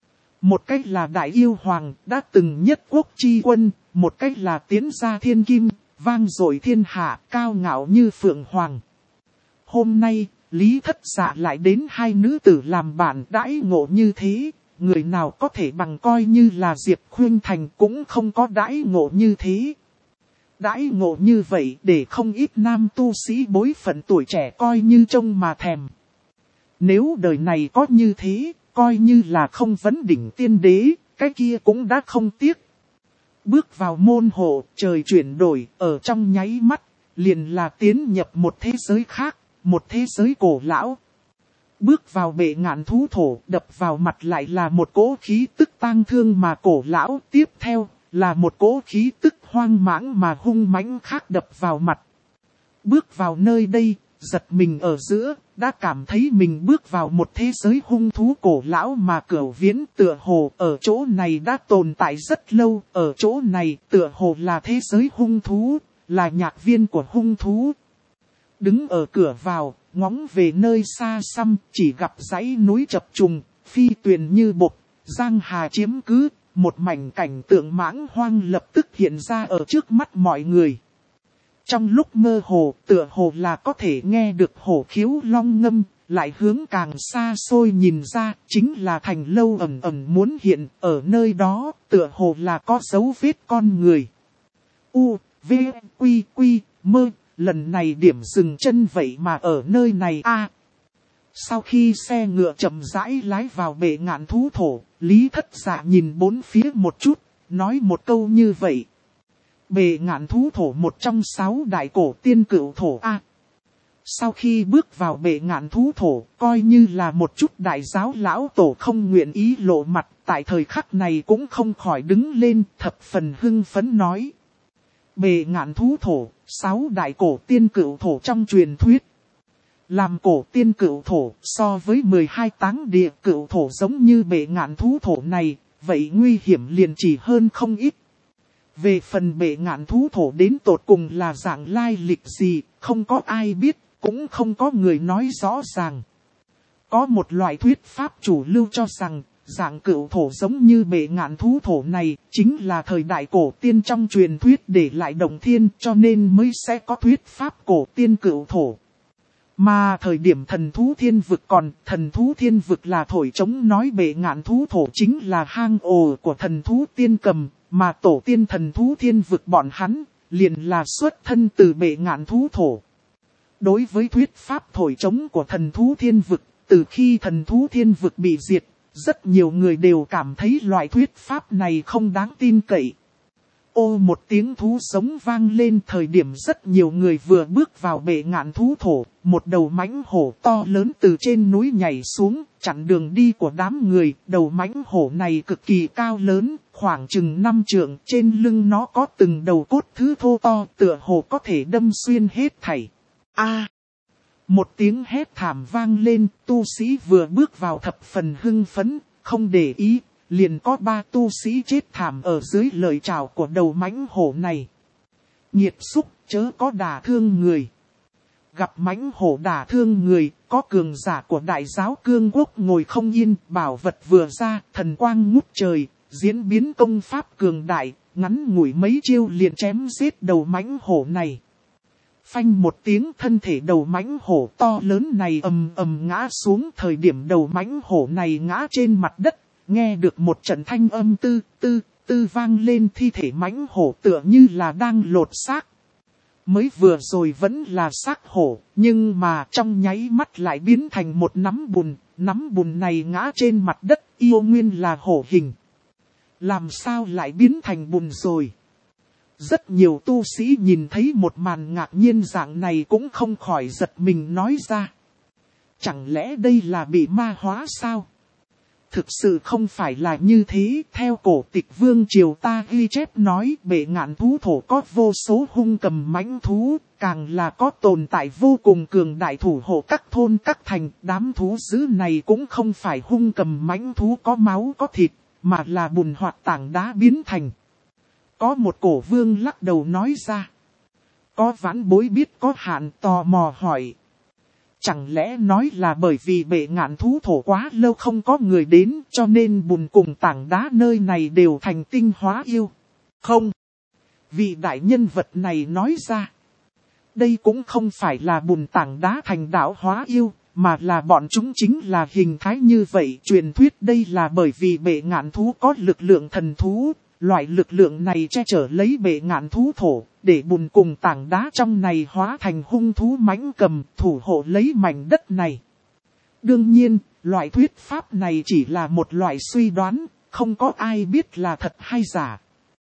Một cách là đại yêu hoàng, đã từng nhất quốc chi quân, một cách là tiến gia thiên kim, vang dội thiên hạ, cao ngạo như phượng hoàng. Hôm nay, Lý Thất Dạ lại đến hai nữ tử làm bạn đãi ngộ như thế, người nào có thể bằng coi như là Diệp Khuynh Thành cũng không có đãi ngộ như thế. Đãi ngộ như vậy để không ít nam tu sĩ bối phận tuổi trẻ coi như trông mà thèm. Nếu đời này có như thế, coi như là không vấn đỉnh tiên đế, cái kia cũng đã không tiếc. Bước vào môn hộ, trời chuyển đổi, ở trong nháy mắt, liền là tiến nhập một thế giới khác, một thế giới cổ lão. Bước vào Bệ Ngạn thú thổ, đập vào mặt lại là một cỗ khí tức tang thương mà cổ lão, tiếp theo là một cỗ khí tức hoang mãng mà hung mãnh khác đập vào mặt. Bước vào nơi đây, giật mình ở giữa, đã cảm thấy mình bước vào một thế giới hung thú cổ lão mà cửu viễn, tựa hồ ở chỗ này đã tồn tại rất lâu, ở chỗ này tựa hồ là thế giới hung thú, là nhạc viên của hung thú. Đứng ở cửa vào, ngóng về nơi xa xăm, chỉ gặp dãy núi chập trùng, phi tuyền như bột, giang hà chiếm cứ, một mảnh cảnh tượng mãng hoang lập tức hiện ra ở trước mắt mọi người. Trong lúc mơ hồ, tựa hồ là có thể nghe được hổ khiếu long ngâm, lại hướng càng xa xôi nhìn ra, chính là thành lâu ẩn ẩn muốn hiện, ở nơi đó, tựa hồ là có dấu vết con người. U, V, Quy, Quy, Mơ, lần này điểm dừng chân vậy mà ở nơi này a. Sau khi xe ngựa chậm rãi lái vào Bệ Ngạn thú thổ, Lý Thất Dạ nhìn bốn phía một chút, nói một câu như vậy. Bệ Ngạn thú thổ một trong 6 đại cổ tiên cửu thổ A. Sau khi bước vào Bệ Ngạn thú thổ, coi như là một chút đại giáo lão tổ không nguyện ý lộ mặt, tại thời khắc này cũng không khỏi đứng lên, thập phần hưng phấn nói. Bệ Ngạn thú thổ, 6 đại cổ tiên cửu thổ trong truyền thuyết. Làm cổ tiên cửu thổ, so với 12 táng địa cửu thổ giống như Bệ Ngạn thú thổ này, vậy nguy hiểm liền chỉ hơn không ít. Về phần Bệ Ngạn thú thổ đến tột cùng là dạng lai lịch gì, không có ai biết, cũng không có người nói rõ ràng. Có một loại thuyết pháp chủ lưu cho rằng, dạng cửu thổ giống như bệ ngạn thú thổ này, chính là thời đại cổ tiên trong truyền thuyết để lại động thiên, cho nên mới sẽ có thuyết pháp cổ tiên cửu thổ. Mà thời điểm thần thú thiên vực còn, thần thú thiên vực là thổi trống nói bệ ngạn thú thổ chính là hang ổ của thần thú tiên cầm, mà tổ tiên thần thú thiên vực bọn hắn, liền là xuất thân từ bệ ngạn thú thổ. Đối với thuyết pháp thổi trống của thần thú thiên vực, từ khi thần thú thiên vực bị diệt, rất nhiều người đều cảm thấy loại thuyết pháp này không đáng tin cậy. Ô, một tiếng thú sống vang lên, thời điểm rất nhiều người vừa bước vào bệ ngạn thú thổ, một đầu mãnh hổ to lớn từ trên núi nhảy xuống, chặn đường đi của đám người. Đầu mãnh hổ này cực kỳ cao lớn, khoảng chừng 5 trượng, trên lưng nó có từng đầu cốt thứ thô to, tựa hồ có thể đâm xuyên hết thảy. A! Một tiếng hét thảm vang lên, tu sĩ vừa bước vào thập phần hưng phấn, không để ý. Liền có 3 tu sĩ chết thảm ở dưới lời chào của đầu mãnh hổ này. Nhiệt xúc, chớ có đả thương người. Gặp mãnh hổ đả thương người, có cường giả của đại giáo cương quốc ngồi không yên, bảo vật vừa ra, thần quang ngút trời, diễn biến công pháp cường đại, ngắn ngủi mấy chiêu liền chém giết đầu mãnh hổ này. Phanh một tiếng, thân thể đầu mãnh hổ to lớn này ầm ầm ngã xuống. Thời điểm đầu mãnh hổ này ngã trên mặt đất, nghe được một trận thanh âm tư tư vang lên, thi thể mãnh hổ tựa như là đang lột xác. Mới vừa rồi vẫn là xác hổ, nhưng mà trong nháy mắt lại biến thành một nắm bùn này ngã trên mặt đất, yêu nguyên là hổ hình. Làm sao lại biến thành bùn rồi? Rất nhiều tu sĩ nhìn thấy một màn ngạc nhiên dạng này cũng không khỏi giật mình nói ra. Chẳng lẽ đây là bị ma hóa sao? Thực sự không phải là như thế, theo cổ tịch vương triều ta ghi chép nói bệ ngạn thú thổ có vô số hung cầm mãnh thú, càng là có tồn tại vô cùng cường đại thủ hộ các thôn các thành. Đám thú dữ này cũng không phải hung cầm mãnh thú có máu có thịt, mà là bùn hoặc tảng đá biến thành. Có một cổ vương lắc đầu nói ra. Có vãn bối biết có hạn tò mò hỏi. Chẳng lẽ nói là bởi vì bệ ngạn thú thổ quá lâu không có người đến cho nên bùn cùng tảng đá nơi này đều thành tinh hóa yêu? Không. Vị đại nhân vật này nói ra. Đây cũng không phải là bùn tảng đá thành đạo hóa yêu, mà là bọn chúng chính là hình thái như vậy. Truyền thuyết đây là bởi vì bệ ngạn thú có lực lượng thần thú. Loại lực lượng này che chở lấy bệ ngạn thú thổ, để bùn cùng tảng đá trong này hóa thành hung thú mãnh cầm, thủ hộ lấy mảnh đất này. Đương nhiên, loại thuyết pháp này chỉ là một loại suy đoán, không có ai biết là thật hay giả.